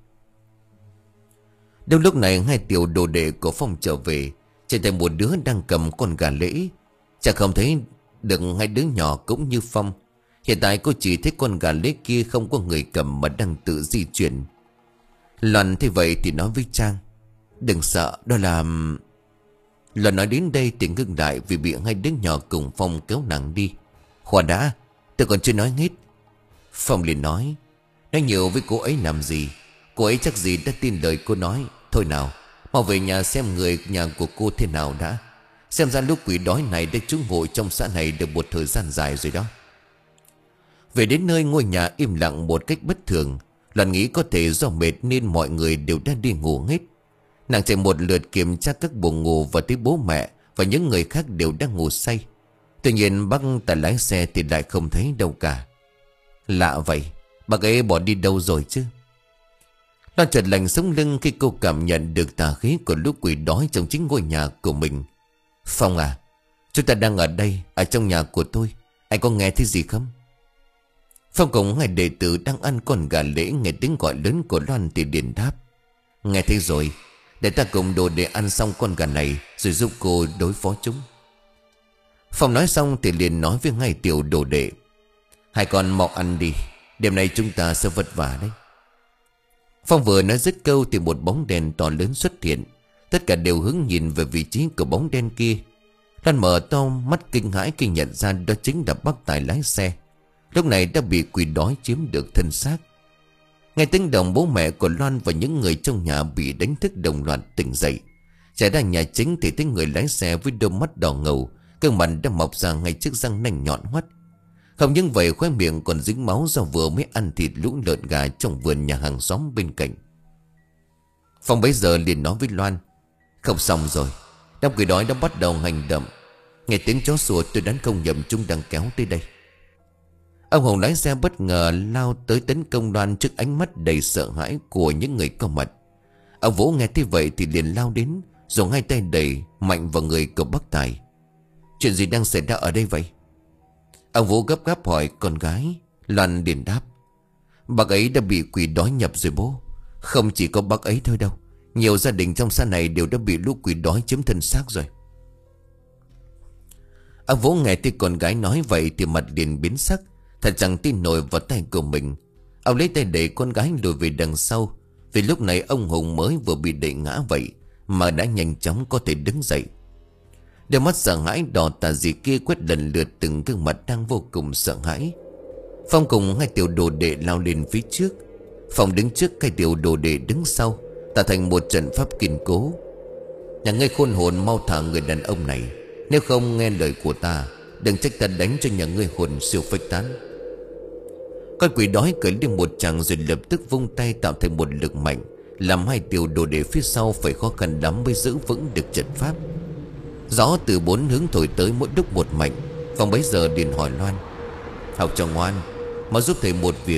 Đâu lúc này hai tiểu đồ đệ của Phong trở về. Trên tay một đứa đang cầm con gà lễ. Chàng không thấy được hai đứa nhỏ cũng như Phong. Hiện tại cô chỉ thấy con gà lễ kia không có người cầm mà đang tự di chuyển. Loan thấy vậy thì nói với Trang: đừng sợ, đó là... Loan nói đến đây thì ngưng lại vì bị hai đứa nhỏ cùng Phong kéo nàng đi. Khoan đã, tôi còn chưa nói hết. Phong liền nói: nói nhiều với cô ấy làm gì? Cô ấy chắc gì đã tin lời cô nói. Thôi nào, mau về nhà xem người nhà của cô thế nào đã. Xem ra lúc quỷ đói này đã trú ngụ trong xã này được một thời gian dài rồi đó. Về đến nơi ngôi nhà im lặng một cách bất thường. Loan nghĩ có thể do mệt nên mọi người đều đã đi ngủ hết. Nàng chạy một lượt kiểm tra các buồng ngủ và thấy bố mẹ và những người khác đều đang ngủ say. Tuy nhiên bác tài lái xe thì lại không thấy đâu cả. Lạ vậy, bác ấy bỏ đi đâu rồi chứ? Loan chợt lạnh sống lưng khi cô cảm nhận được tà khí của lũ quỷ đói trong chính ngôi nhà của mình. Phong à, chúng ta đang ở đây, ở trong nhà của tôi. Anh có nghe thấy gì không? Phong cùng hai đệ tử đang ăn con gà lễ, nghe tiếng gọi lớn của Loan thì liền đáp: nghe thấy rồi, để ta cùng đồ để ăn xong con gà này rồi giúp cô đối phó chúng. Phong nói xong thì liền nói với hai tiểu đồ đệ: hai con mau ăn đi, đêm nay chúng ta sẽ vất vả đấy. Phong vừa nói dứt câu thì một bóng đèn to lớn xuất hiện. Tất cả đều hướng nhìn về vị trí của bóng đen kia. Loan mở to mắt kinh hãi khi nhận ra đó chính là bác tài lái xe. Lúc này đã bị quỷ đói chiếm được thân xác. Nghe tiếng động, bố mẹ của Loan và những người trong nhà bị đánh thức đồng loạt tỉnh dậy. Chạy ra nhà chính thì thấy người lái xe với đôi mắt đỏ ngầu, gương mặt đã mọc ra ngay chiếc răng nanh nhọn hoắt. Không những vậy, khóe miệng còn dính máu do vừa mới ăn thịt lũ lợn gà trong vườn nhà hàng xóm bên cạnh. Phong bấy giờ liền nói với Loan: không xong rồi, đám quỷ đói đã bắt đầu hành động. Nghe tiếng chó sủa tôi đoán không nhầm chúng đang kéo tới đây. Ông Hồng lái xe bất ngờ lao tới tấn công Loan trước ánh mắt đầy sợ hãi của những người có mặt. Ông Vũ nghe thấy vậy thì liền lao đến, dùng hai tay đẩy mạnh vào người của bác Tài. Chuyện gì đang xảy ra ở đây vậy? Ông Vũ gấp gáp hỏi con gái. Loan liền đáp: bác ấy đã bị quỷ đói nhập rồi bố. Không chỉ có bác ấy thôi đâu, nhiều gia đình trong xã này đều đã bị lũ quỷ đói chiếm thân xác rồi. Ông Vũ nghe thấy con gái nói vậy thì mặt liền biến sắc, thật chẳng tin nổi vào tay của mình. Ông lấy tay đẩy con gái lùi về đằng sau, vì lúc này ông Hùng mới vừa bị đẩy ngã vậy mà đã nhanh chóng có thể đứng dậy. Đôi mắt sợ hãi đỏ tà dị kia quét lần lượt từng gương mặt đang vô cùng sợ hãi. Phong cùng hai tiểu đồ đệ lao lên phía trước. Phong đứng trước, hai tiểu đồ đệ đứng sau, tạo thành một trận pháp kiên cố. Nhà ngươi khôn hồn, mau thả người đàn ông này, nếu không nghe lời của ta, đừng trách ta đánh cho nhà ngươi hồn siêu phách tán. Con quỷ đói cười lên một tràng rồi lập tức vung tay tạo thành một lực mạnh, làm hai tiểu đồ đệ phía sau phải khó khăn lắm mới giữ vững được trận pháp. Gió từ bốn hướng thổi tới mỗi lúc một mạnh. Phong bấy giờ liền hỏi Loan: học trò ngoan, mà giúp thầy một việc.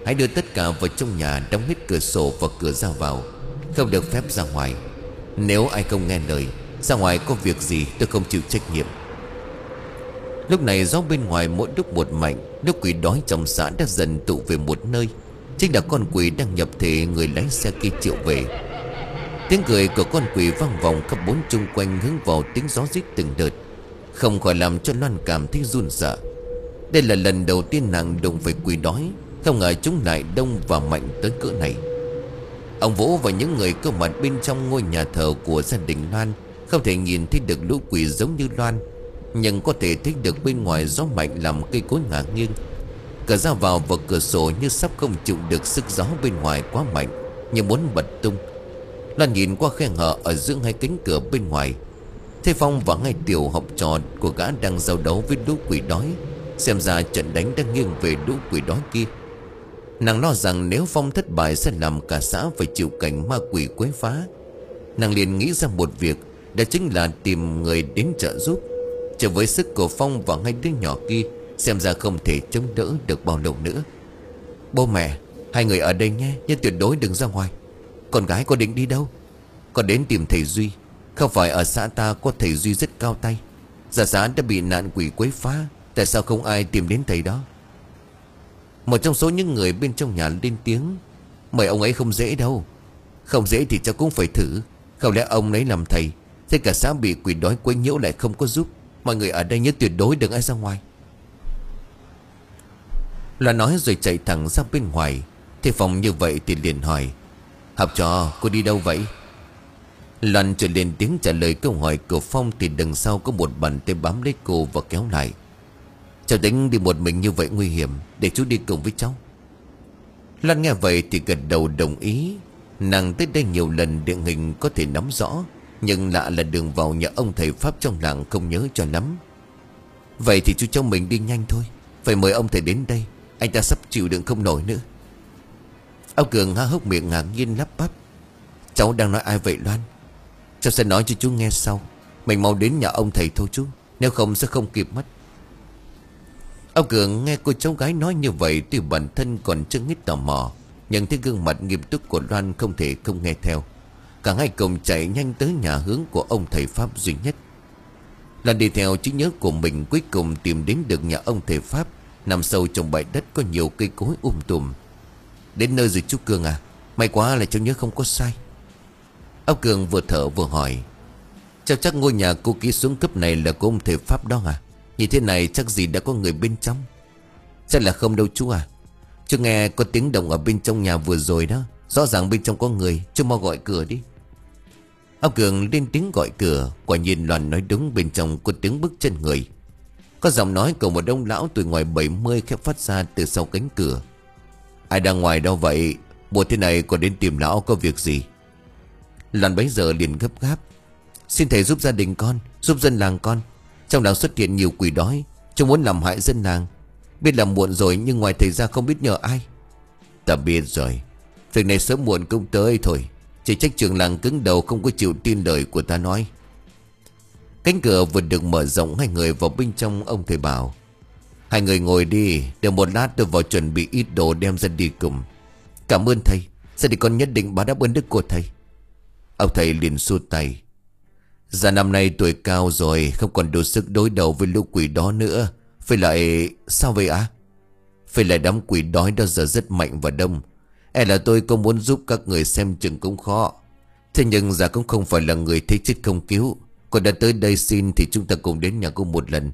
Hãy đưa tất cả vào trong nhà, đóng hết cửa sổ và cửa ra vào, không được phép ra ngoài. Nếu ai không nghe lời, ra ngoài có việc gì tôi không chịu trách nhiệm. Lúc này gió bên ngoài mỗi lúc một mạnh. Lũ quỷ đói trong xã đã dần tụ về một nơi. Chính là con quỷ đang nhập thể người lái xe kia triệu về. Tiếng cười của con quỷ vang vọng khắp bốn chung quanh, hướng vào tiếng gió rít từng đợt, không khỏi làm cho Loan cảm thấy run sợ. Đây là lần đầu tiên nàng đụng với quỷ đói, không ngờ chúng lại đông và mạnh tới cỡ này. Ông Vũ và những người có mặt bên trong ngôi nhà thờ của gia đình Loan không thể nhìn thấy được lũ quỷ giống như Loan, nhưng có thể thấy được bên ngoài gió mạnh làm cây cối ngả nghiêng. Cửa ra vào và cửa sổ như sắp không chịu được sức gió bên ngoài quá mạnh, như muốn bật tung. Loan nhìn qua khe hở ở giữa hai cánh cửa bên ngoài, thấy Phong và ngay Tiểu học trò của gã đang giao đấu với lũ quỷ đói. Xem ra trận đánh đang nghiêng về lũ quỷ đói kia. Nàng lo rằng nếu Phong thất bại sẽ làm cả xã phải chịu cảnh ma quỷ quấy phá. Nàng liền nghĩ ra một việc, đó chính là tìm người đến trợ giúp. Chờ với sức của Phong và hai đứa nhỏ kia, xem ra không thể chống đỡ được bao lâu nữa. Bố mẹ, hai người ở đây nhé, nhưng tuyệt đối đừng ra ngoài. Con gái có định đi đâu? Con đến tìm thầy Duy. Không phải ở xã ta có thầy Duy rất cao tay. Giả xã đã bị nạn quỷ quấy phá, tại sao không ai tìm đến thầy đó? Một trong số những người bên trong nhà lên tiếng. Mời ông ấy không dễ đâu. Không dễ thì cháu cũng phải thử. Không lẽ ông ấy làm thầy, thế cả xã bị quỷ đói quấy nhiễu lại không có giúp. Mọi người ở đây nhớ tuyệt đối đừng ai ra ngoài. Loan nói rồi chạy thẳng ra bên ngoài. Thế Phong như vậy thì liền hỏi: Học trò, cô đi đâu vậy? Loan trở lên tiếng trả lời câu hỏi của Phong thì đằng sau có một bàn tay bám lấy cô và kéo lại. Cháu tính đi một mình như vậy nguy hiểm, để chú đi cùng với cháu. Loan nghe vậy thì gật đầu đồng ý. Nàng tới đây nhiều lần, địa hình có thể nắm rõ, nhưng lạ là đường vào nhà ông thầy Pháp trong làng không nhớ cho lắm. Vậy thì chú cháu mình đi nhanh thôi. Phải mời ông thầy đến đây, anh ta sắp chịu đựng không nổi nữa. Ông Cường há hốc miệng ngạc nhiên lắp bắp: Cháu đang nói ai vậy Loan? Cháu sẽ nói cho chú nghe sau. Mình mau đến nhà ông thầy thôi chú, nếu không sẽ không kịp mất. Ông Cường nghe cô cháu gái nói như vậy, tuy bản thân còn chưa hết tò mò, nhưng thấy gương mặt nghiêm túc của Loan không thể không nghe theo. Cả hai cùng chạy nhanh tới nhà hướng của ông thầy Pháp duy nhất. Loan đi theo trí nhớ của mình, cuối cùng tìm đến được nhà ông thầy Pháp, nằm sâu trong bãi đất có nhiều cây cối um tùm. Đến nơi rồi chú Cường à? May quá là cháu nhớ không có sai. Ông Cường vừa thở vừa hỏi: Cháu chắc ngôi nhà cô ký xuống cấp này là của ông thầy Pháp đó à? Như thế này chắc gì đã có người bên trong. Chắc là không đâu chú à. Chú nghe có tiếng động ở bên trong nhà vừa rồi đó. Rõ ràng bên trong có người. Chú mau gọi cửa đi. Ông Cường lên tiếng gọi cửa. Quả nhiên Loan nói đúng, bên trong có tiếng bước chân người. Có giọng nói của một ông lão tuổi ngoài bảy mươi khép phát ra từ sau cánh cửa: Ai đang ngoài đâu vậy? Bộ thế này còn đến tìm lão có việc gì? Loan bấy giờ liền gấp gáp: Xin thầy giúp gia đình con, giúp dân làng con. Trong làng xuất hiện nhiều quỷ đói, chúng muốn làm hại dân làng. Biết là muộn rồi, nhưng ngoài thầy ra không biết nhờ ai. Ta biết rồi, việc này sớm muộn cũng tới thôi. Chỉ trách trường làng cứng đầu không có chịu tin lời của ta nói. Cánh cửa vừa được mở rộng, hai người vào bên trong. Ông thầy bảo: Hai người ngồi đi, để một lát tôi vào chuẩn bị ít đồ đem ra đi cùng. Cảm ơn thầy, gia đình con nhất định báo đáp ơn đức của thầy. Ông thầy liền xua tay: Già năm nay tuổi cao rồi, không còn đủ sức đối đầu với lũ quỷ đó nữa. Phải lại... Sao vậy ạ? À? Phải lại đám quỷ đói đó giờ rất mạnh và đông. E là tôi có muốn giúp các người xem chừng cũng khó. Thế nhưng già cũng không phải là người thấy chết không cứu. Còn đã tới đây xin thì chúng ta cùng đến nhà cô một lần.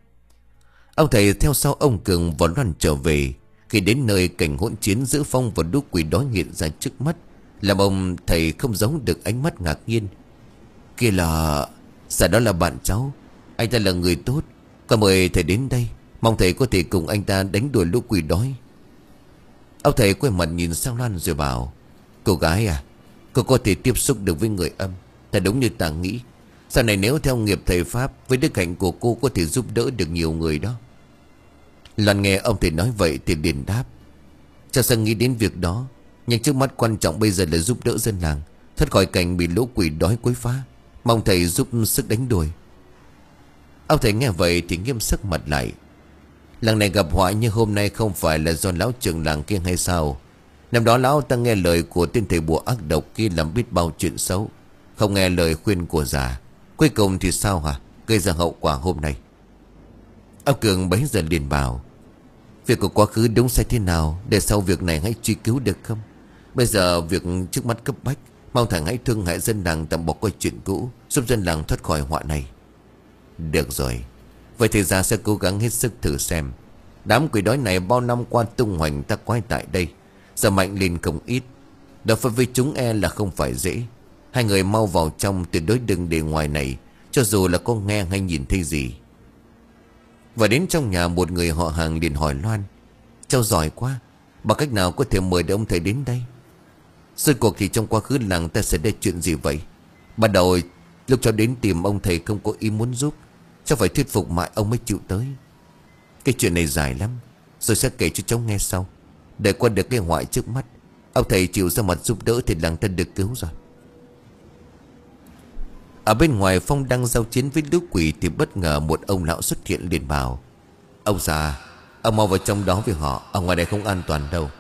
Ông thầy theo sau ông Cường và Loan trở về. Khi đến nơi, cảnh hỗn chiến giữa Phong và lũ quỷ đói hiện ra trước mắt, làm ông thầy không giấu được ánh mắt ngạc nhiên. Kia là... Dạ đó là bạn cháu. Anh ta là người tốt. Con mời thầy đến đây, mong thầy có thể cùng anh ta đánh đuổi lũ quỷ đói. Ông thầy quay mặt nhìn sang Loan rồi bảo: Cô gái à, cô có thể tiếp xúc được với người âm. Thật đúng như ta nghĩ. Sau này nếu theo nghiệp thầy Pháp, với đức hạnh của cô có thể giúp đỡ được nhiều người đó. Loan nghe ông thầy nói vậy thì liền đáp: Cháu sẽ nghĩ đến việc đó, nhưng trước mắt quan trọng bây giờ là giúp đỡ dân làng thoát khỏi cảnh bị lũ quỷ đói quấy phá. Mong thầy giúp sức đánh đuổi. Ông thầy nghe vậy thì nghiêm sắc mặt lại. Làng này gặp họa như hôm nay không phải là do lão trưởng làng kia hay sao? Năm đó lão ta nghe lời của tên thầy bùa ác độc kia làm biết bao chuyện xấu, không nghe lời khuyên của già. Cuối cùng thì sao hả? Gây ra hậu quả hôm nay. Ông Cường bấy giờ liền bảo: việc của quá khứ đúng sai thế nào, để sau việc này hãy truy cứu được không? Bây giờ việc trước mắt cấp bách, mong thằng hãy thương hại dân làng, tạm bỏ coi chuyện cũ, giúp dân làng thoát khỏi họa này. Được rồi, vậy thì già sẽ cố gắng hết sức thử xem. Đám quỷ đói này bao năm qua tung hoành ta quay tại đây, giờ mạnh lên không ít. Đối phó với chúng e là không phải dễ. Hai người mau vào trong, tuyệt đối đừng để ngoài này, cho dù là có nghe hay nhìn thấy gì. Và đến trong nhà, một người họ hàng liền hỏi Loan: cháu giỏi quá, bằng cách nào có thể mời được ông thầy đến đây? Rốt cuộc thì trong quá khứ làng ta xảy ra chuyện gì vậy? Ban đầu lúc cháu đến tìm ông thầy không có ý muốn giúp, cháu phải thuyết phục mãi ông mới chịu tới. Cái chuyện này dài lắm, rồi sẽ kể cho cháu nghe sau. Để qua được cái hoại trước mắt, ông thầy chịu ra mặt giúp đỡ thì làng ta được cứu rồi. Ở bên ngoài Phong đang giao chiến với lũ quỷ thì bất ngờ một ông lão xuất hiện liền bảo: ông già, ông mau vào trong đó với họ, ở ngoài đây không an toàn đâu.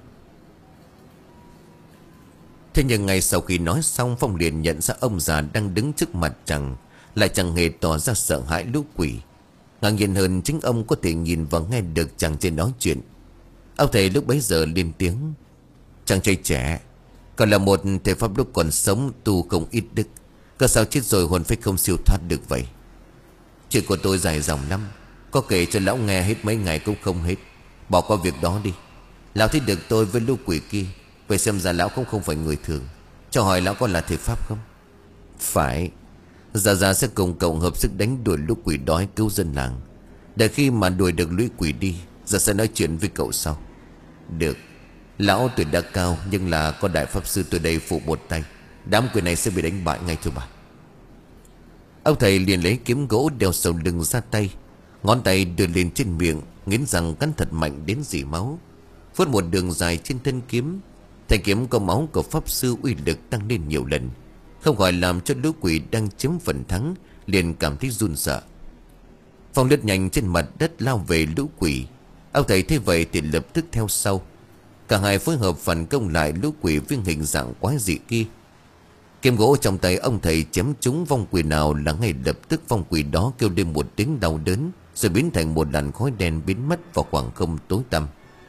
Thế nhưng ngay sau khi nói xong, Phong liền nhận ra ông già đang đứng trước mặt chàng lại chẳng hề tỏ ra sợ hãi lũ quỷ. Ngạc nhiên hơn, chính ông có thể nhìn và nghe được chàng trên nói chuyện. Ông thầy lúc bấy giờ lên tiếng: chàng trai trẻ, còn là một thầy pháp lúc còn sống tu không ít đức, cơ sao chết rồi hồn phách không siêu thoát được vậy? Chuyện của tôi dài dòng lắm, có kể cho lão nghe hết mấy ngày cũng không hết. Bỏ qua việc đó đi. Lão thấy được tôi với lũ quỷ kia, vậy xem ra lão cũng không phải người thường. Cho hỏi lão có là thầy pháp không? Phải. Già già sẽ cùng cậu hợp sức đánh đuổi lũ quỷ đói, cứu dân làng. Để khi mà đuổi được lũ quỷ đi, già sẽ nói chuyện với cậu sau. Được. Lão tuổi đã cao, nhưng là có đại pháp sư tôi đây phụ một tay, đám quỷ này sẽ bị đánh bại ngay thôi mà. Ông thầy liền lấy kiếm gỗ đeo sau lưng ra tay, ngón tay đưa lên trên miệng, nghiến răng cắn thật mạnh đến rỉ máu, phút một đường dài trên thân kiếm. Thanh kiếm có máu của pháp sư uy lực tăng lên nhiều lần, không khỏi làm cho lũ quỷ đang chiếm phần thắng liền cảm thấy run sợ. Phong lướt nhanh trên mặt đất lao về lũ quỷ. Ông thầy thấy vậy thì lập tức theo sau. Cả hai phối hợp phản công lại lũ quỷ với hình dạng quái dị kia. Kiếm gỗ trong tay ông thầy chém trúng vong quỷ nào là ngay lập tức vong quỷ đó kêu lên một tiếng đau đớn, rồi biến thành một làn khói đen biến mất vào khoảng không tối tăm.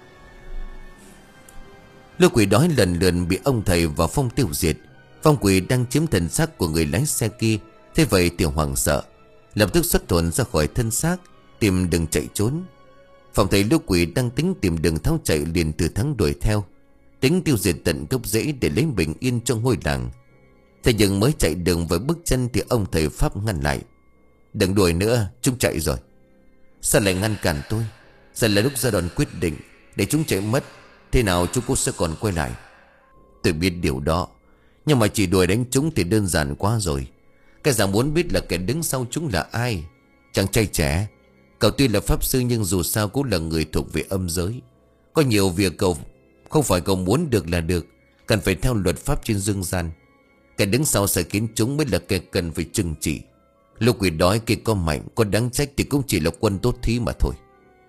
Lũ quỷ đói lần lượt bị ông thầy và Phong tiêu diệt. Vong quỷ đang chiếm thân xác của người lái xe kia thế vậy thì hoảng sợ, lập tức xuất hồn ra khỏi thân xác, tìm đường chạy trốn. Phong thấy lũ quỷ đang tính tìm đường tháo chạy liền từ thắng đuổi theo, tính tiêu diệt tận gốc rễ để lấy bình yên cho ngôi làng. Thế nhưng mới chạy đường với bước chân thì ông thầy pháp ngăn lại: đừng đuổi nữa, chúng chạy rồi. Sao lại ngăn cản tôi? Giờ là lúc ra đòn quyết định, để chúng chạy mất, thế nào chúng cũng sẽ còn quay lại. Tôi biết điều đó, nhưng mà chỉ đuổi đánh chúng thì đơn giản quá rồi. Cái rằng muốn biết là kẻ đứng sau chúng là ai. Chàng trai trẻ, cậu tuy là pháp sư nhưng dù sao cũng là người thuộc về âm giới. Có nhiều việc cậu không phải cậu muốn được là được, cần phải theo luật pháp trên dương gian. Kẻ đứng sau sẽ khiến chúng mới là kẻ cần phải trừng trị. Lũ quỷ đói kia có mạnh, có đáng trách thì cũng chỉ là quân tốt thí mà thôi.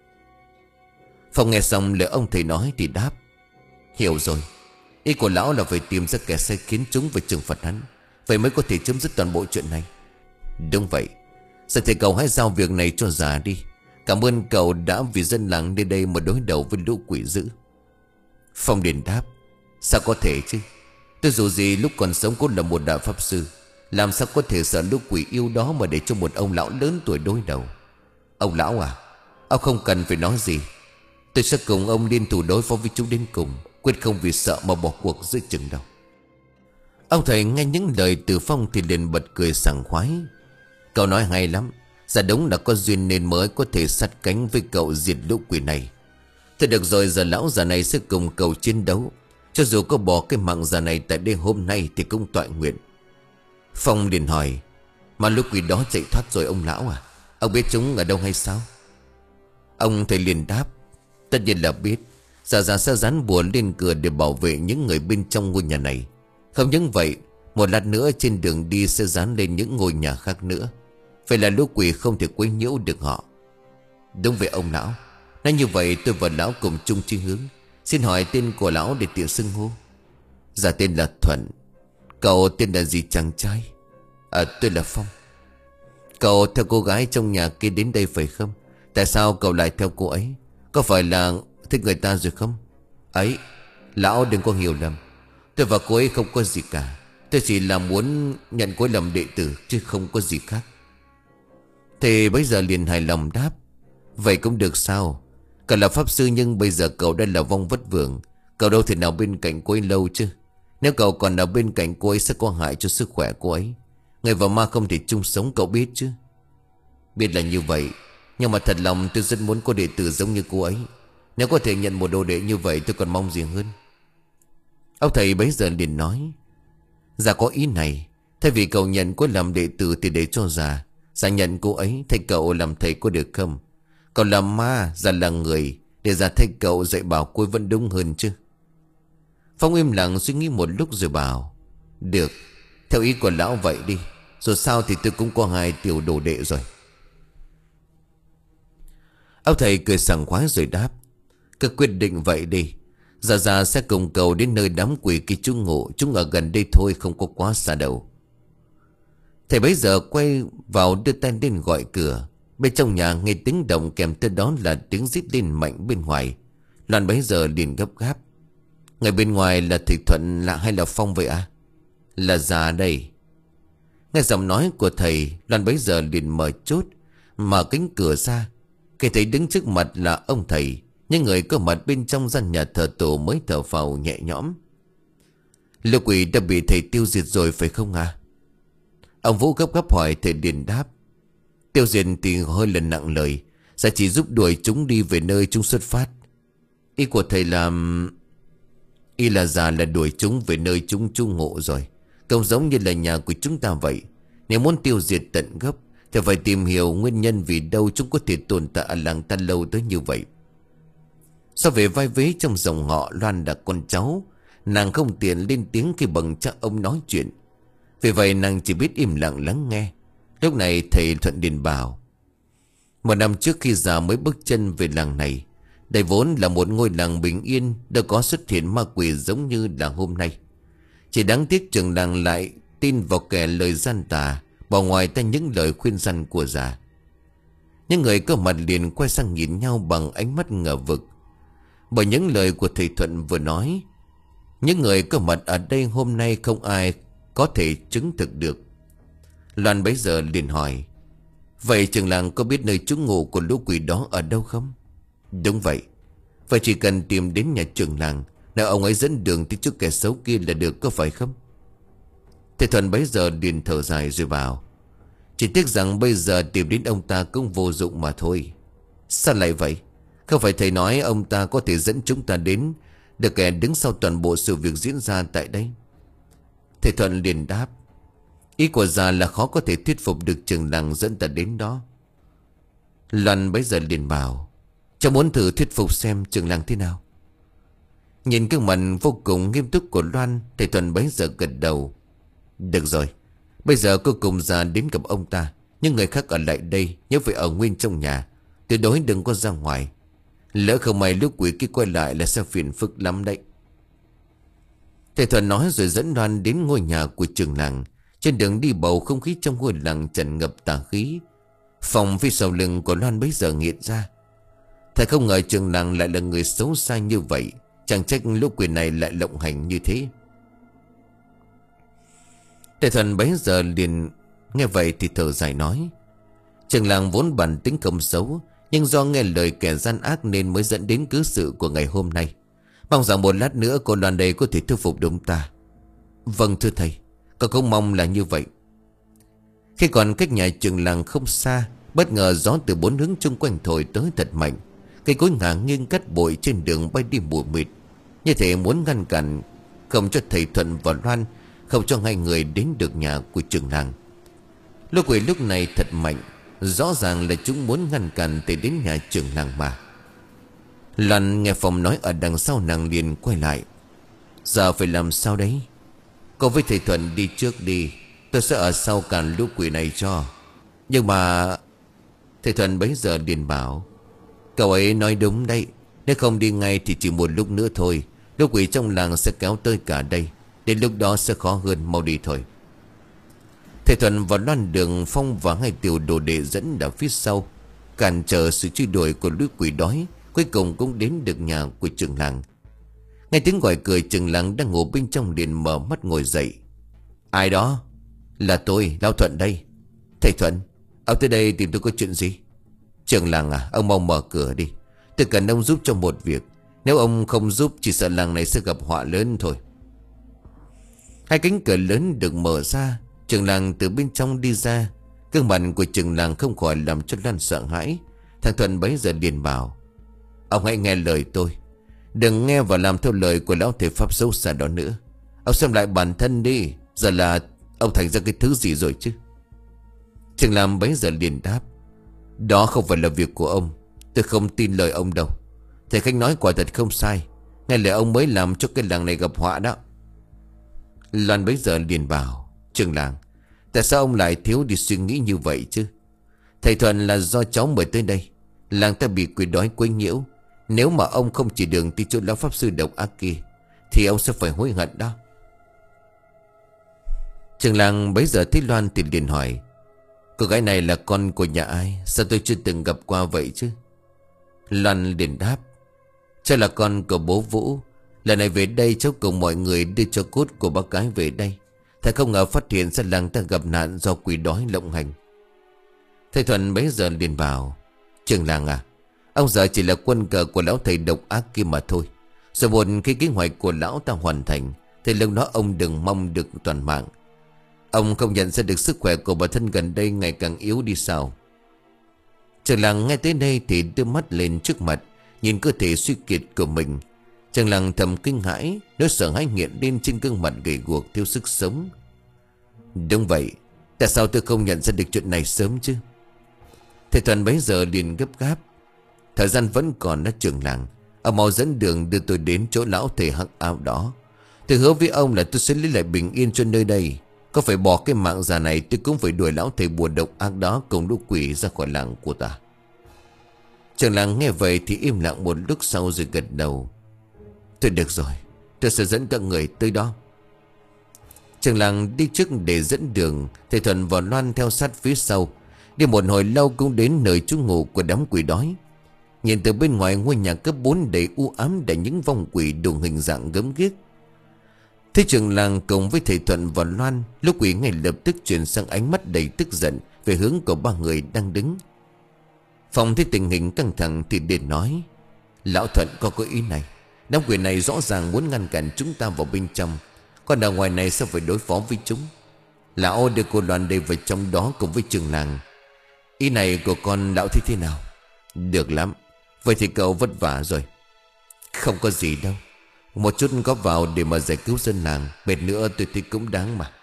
Phong nghe xong lời ông thầy nói thì đáp: hiểu rồi. Ý của lão là phải tìm ra kẻ sai khiến chúng và trừng phạt hắn, vậy mới có thể chấm dứt toàn bộ chuyện này. Đúng vậy. Giờ thì cậu hãy giao việc này cho già đi. Cảm ơn cậu đã vì dân làng nơi đây mà đối đầu với lũ quỷ dữ. Phong liền đáp: sao có thể chứ, tôi dù gì lúc còn sống cũng là một đại pháp sư, làm sao có thể sợ lũ quỷ yêu đó mà để cho một ông lão lớn tuổi đối đầu. Ông lão à, ông không cần phải nói gì, tôi sẽ cùng ông liên thủ đối phó với chúng đến cùng, quyết không vì sợ mà bỏ cuộc giữa chừng đâu. Ông thầy nghe những lời từ Phong thì liền bật cười sảng khoái: cậu nói hay lắm, dạ đúng là có duyên nên mới có thể sát cánh với cậu diệt lũ quỷ này. Thôi được rồi, giờ lão già này sẽ cùng cậu chiến đấu, cho dù có bỏ cái mạng già này tại đây hôm nay thì cũng toại nguyện. Phong liền hỏi: mà lũ quỷ đó chạy thoát rồi ông lão à? Ông biết chúng ở đâu hay sao? Ông thầy liền đáp: tất nhiên là biết. Già già sẽ dán bùa lên cửa để bảo vệ những người bên trong ngôi nhà này. Không những vậy, một lát nữa trên đường đi sẽ dán lên những ngôi nhà khác nữa. Phải là lũ quỷ không thể quấy nhiễu được họ. Đúng vậy ông lão, Nói như vậy tôi và lão cùng chung chí hướng. Xin hỏi tên của lão để tiện xưng hô. Dạ tên là Thuận. Cậu tên là gì chàng trai? À tôi là Phong. Cậu theo cô gái trong nhà kia đến đây phải không? Tại sao cậu lại theo cô ấy? Có phải là thích người ta rồi không? Ấy, lão đừng có hiểu lầm. Tôi và cô ấy không có gì cả. Tôi chỉ là muốn nhận cô ấy làm đệ tử, chứ không có gì khác. Thì bây giờ liền hài lòng đáp. Vậy cũng được sao? Cậu là pháp sư nhưng bây giờ cậu đã là vong vất vưởng. Cậu đâu thể nào bên cạnh cô ấy lâu chứ. Nếu cậu còn ở bên cạnh cô ấy sẽ có hại cho sức khỏe cô ấy. Người và ma không thể chung sống, cậu biết chứ. Biết là như vậy, nhưng mà thật lòng tôi rất muốn có đệ tử giống như cô ấy. Nếu có thể nhận một đồ đệ như vậy tôi còn mong gì hơn. Ông thầy bấy giờ liền nói. Dạ có ý này. Thay vì cậu nhận cô làm đệ tử thì để cho già. Già nhận cô ấy thay cậu làm thầy có được không? Cậu làm ma, già là người, để già thay cậu dạy bảo cô ấy vẫn đúng hơn chứ. Phong im lặng suy nghĩ một lúc rồi bảo. Được, theo ý của lão vậy đi. Dù sao thì tôi cũng có hai tiểu đồ đệ rồi. Ông thầy cười sảng khoái rồi đáp. Cứ quyết định vậy đi. Già già sẽ cùng cậu đến nơi đám quỷ kia trú ngụ. Chúng ở gần đây thôi, không có quá xa đâu. Thầy bấy giờ quay vào đưa tay lên gọi cửa. Bên trong nhà nghe tiếng động, kèm theo đó là tiếng rít lên mạnh bên ngoài. Loan bấy giờ liền gấp gáp. Người bên ngoài là thầy Thuận là hay là Phong vậy à? Là già đây. Nghe giọng nói của thầy, Loan bấy giờ liền mở chốt, mở cánh cửa ra. Khi thấy đứng trước mặt là ông thầy, những người có mặt bên trong gian nhà thờ tổ mới thở phào nhẹ nhõm. Lũ quỷ đã bị thầy tiêu diệt rồi phải không à? Ông Vũ gấp gáp hỏi. Thầy liền đáp. Tiêu diệt thì hơi lần nặng lời. Sẽ chỉ giúp đuổi chúng đi về nơi chúng xuất phát. Ý của thầy là... Ý là già là đuổi chúng về nơi chúng trú ngụ rồi. Không giống như là nhà của chúng ta vậy. Nếu muốn tiêu diệt tận gốc thì phải tìm hiểu nguyên nhân vì đâu chúng có thể tồn tại ở làng ta lâu tới như vậy. So về vai vế trong dòng họ, Loan là con cháu. Nàng không tiện lên tiếng khi bằng cha ông nói chuyện. Vì vậy nàng chỉ biết im lặng lắng nghe. Lúc này thầy Thuận điền bảo. Một năm trước khi già mới bước chân về làng này, đây vốn là một ngôi làng bình yên, đâu có xuất hiện ma quỷ giống như là hôm nay. Chỉ đáng tiếc trường làng lại tin vào kẻ lời gian tà, bỏ ngoài ta những lời khuyên răn của già. Những người có mặt liền quay sang nhìn nhau bằng ánh mắt ngờ vực. Bởi những lời của thầy Thuận vừa nói, những người có mặt ở đây hôm nay không ai có thể chứng thực được. Loan bấy giờ liền hỏi. Vậy trường làng có biết nơi trú ngụ của lũ quỷ đó ở đâu không? Đúng vậy. Vậy chỉ cần tìm đến nhà trường làng, nào ông ấy dẫn đường tới trước kẻ xấu kia là được, có phải không? Thầy Thuận bấy giờ liền thở dài rồi bảo. Chỉ tiếc rằng bây giờ tìm đến ông ta cũng vô dụng mà thôi. Sao lại vậy? Không phải thầy nói ông ta có thể dẫn chúng ta đến được kẻ đứng sau toàn bộ sự việc diễn ra tại đây? Thầy Thuận liền đáp. Ý của già là khó có thể thuyết phục được trường làng dẫn ta đến đó. Loan bấy giờ liền bảo. Cháu muốn thử thuyết phục xem trường làng thế nào. Nhìn cái mặt vô cùng nghiêm túc của Loan, thầy Thuận bấy giờ gật đầu. Được rồi. Bây giờ cuối cùng già đến gặp ông ta. Những người khác ở lại đây nhớ phải ở nguyên trong nhà, tuyệt đối đừng có ra ngoài. Lỡ không may lúc quỷ kia quay lại là sẽ phiền phức lắm đấy. Thầy Thuận nói rồi dẫn Loan đến ngôi nhà của trường làng. Trên đường đi bầu không khí trong ngôi làng tràn ngập tà khí. Phòng phía sau lưng của Loan bấy giờ nghiện ra. Thầy không ngờ trường làng lại là người xấu xa như vậy. Chẳng trách lúc quỷ này lại lộng hành như thế. Thầy Thuận bấy giờ liền nghe vậy thì thở dài nói. Trường làng vốn bản tính không xấu, nhưng do nghe lời kẻ gian ác nên mới dẫn đến cớ sự của ngày hôm nay. Mong rằng một lát nữa cô Loan đây có thể thuyết phục đúng ta. Vâng thưa thầy, con cũng mong là như vậy. Khi còn cách nhà trường làng không xa, bất ngờ gió từ bốn hướng chung quanh thổi tới thật mạnh. Cây cối ngả nghiêng cắt bụi trên đường bay đi mù mịt, như thể muốn ngăn cản, không cho thầy Thuận và Loan, không cho hai người đến được nhà của trường làng. Lũ quỷ lúc này thật mạnh, rõ ràng là chúng muốn ngăn cản thầy đến nhà trường làng mà. Loan nghe Phong nói ở đằng sau, nàng liền quay lại. Giờ phải làm sao đấy? Cô với thầy Thuận đi trước đi, tôi sẽ ở sau cản lũ quỷ này cho. Nhưng mà... Thầy Thuận bấy giờ liền bảo. Cậu ấy nói đúng đấy. Nếu không đi ngay thì chỉ một lúc nữa thôi, lũ quỷ trong làng sẽ kéo tới cả đây. Đến lúc đó sẽ khó hơn, mau đi thôi. Thầy Thuận và Loan Đường Phong và hai tiểu đồ đệ dẫn đã phía sau, cản trở sự truy đuổi của lũ quỷ đói. Cuối cùng cũng đến được nhà của trưởng làng. Nghe tiếng gọi cười, trưởng làng đang ngủ bên trong liền mở mắt ngồi dậy. Ai đó? Là tôi, Lão Thuận đây. Thầy Thuận, ông tới đây tìm tôi có chuyện gì? Trưởng làng à, ông mau mở cửa đi. Tôi cần ông giúp cho một việc. Nếu ông không giúp chỉ sợ làng này sẽ gặp họa lớn thôi. Hai cánh cửa lớn được mở ra. Trưởng làng từ bên trong đi ra. Gương mặt của trưởng làng không khỏi làm cho Lan sợ hãi. Thằng Thuận bấy giờ liền bảo: ông hãy nghe lời tôi, đừng nghe và làm theo lời của lão thầy pháp xấu xa đó nữa. Ông xem lại bản thân đi. Giờ là ông thành ra cái thứ gì rồi chứ? Trưởng làng bấy giờ liền đáp: đó không phải là việc của ông. Tôi không tin lời ông đâu. Thầy Khanh nói quả thật không sai. Nghe lời ông mới làm cho cái làng này gặp họa đó. Loan bấy giờ liền bảo: trưởng làng, tại sao ông lại thiếu đi suy nghĩ như vậy chứ? Thầy Thuận là do cháu mời tới đây. Làng ta bị quỷ đói quấy nhiễu. Nếu mà ông không chỉ đường đi chỗ lão pháp sư độc ác kia thì ông sẽ phải hối hận đó. Trưởng làng bấy giờ thấy Loan thì liền hỏi: cô gái này là con của nhà ai? Sao tôi chưa từng gặp qua vậy chứ? Loan liền đáp: cháu là con của bố Vũ. Lần này về đây cháu cùng mọi người đưa cho cốt của bác gái về đây. Thầy không ngờ phát hiện ra làng ta gặp nạn do quỷ đói lộng hành. Thầy Thuận bấy giờ liền bảo: trưởng làng à, ông giờ chỉ là quân cờ của lão thầy độc ác kia mà thôi. Rồi một khi kế hoạch của lão ta hoàn thành thì lúc đó ông đừng mong được toàn mạng. Ông không nhận ra được sức khỏe của bản thân gần đây ngày càng yếu đi sao? Trưởng làng nghe tới đây thì đưa mắt lên trước mặt, nhìn cơ thể suy kiệt của mình. Trưởng làng thầm kinh hãi, nỗi sợ hãi hiện lên trên gương mặt gầy guộc thiếu sức sống. Đúng vậy, tại sao tôi không nhận ra được chuyện này sớm chứ? Thầy Thuận bấy giờ liền gấp gáp: thời gian vẫn còn đó trưởng làng. Ông mau dẫn đường đưa tôi đến chỗ lão thầy hắc áo đó. Tôi hứa với ông là tôi sẽ lấy lại bình yên cho nơi đây. Có phải bỏ cái mạng già này tôi cũng phải đuổi lão thầy bùa độc ác đó cùng lũ quỷ ra khỏi làng của ta. Trưởng làng nghe vậy thì im lặng một lúc sau rồi gật đầu: thôi được rồi, tôi sẽ dẫn các người tới đó. Trưởng làng đi trước để dẫn đường. Thầy Thuận và Loan theo sát phía sau. Đi một hồi lâu cũng đến nơi trú ngụ của đám quỷ đói. Nhìn từ bên ngoài ngôi nhà cấp bốn đầy u ám đầy những vong quỷ đủ hình dạng gớm ghiếc. Thế trưởng làng cùng với thầy Thuận và Loan, lúc quỷ ngay lập tức chuyển sang ánh mắt đầy tức giận về hướng của ba người đang đứng. Phong thấy tình hình căng thẳng thì để nói: lão Thuận có có ý này. Đám quỷ này rõ ràng muốn ngăn cản chúng ta vào bên trong, còn ở ngoài này sao phải đối phó với chúng. Lão đưa cô Loan đây vào trong đó cùng với trưởng làng. Ý này của con lão thấy thế nào? Được lắm. Vậy thì cậu vất vả rồi. Không có gì đâu, một chút góp vào để mà giải cứu dân làng. Mệt nữa tôi thấy cũng đáng mà.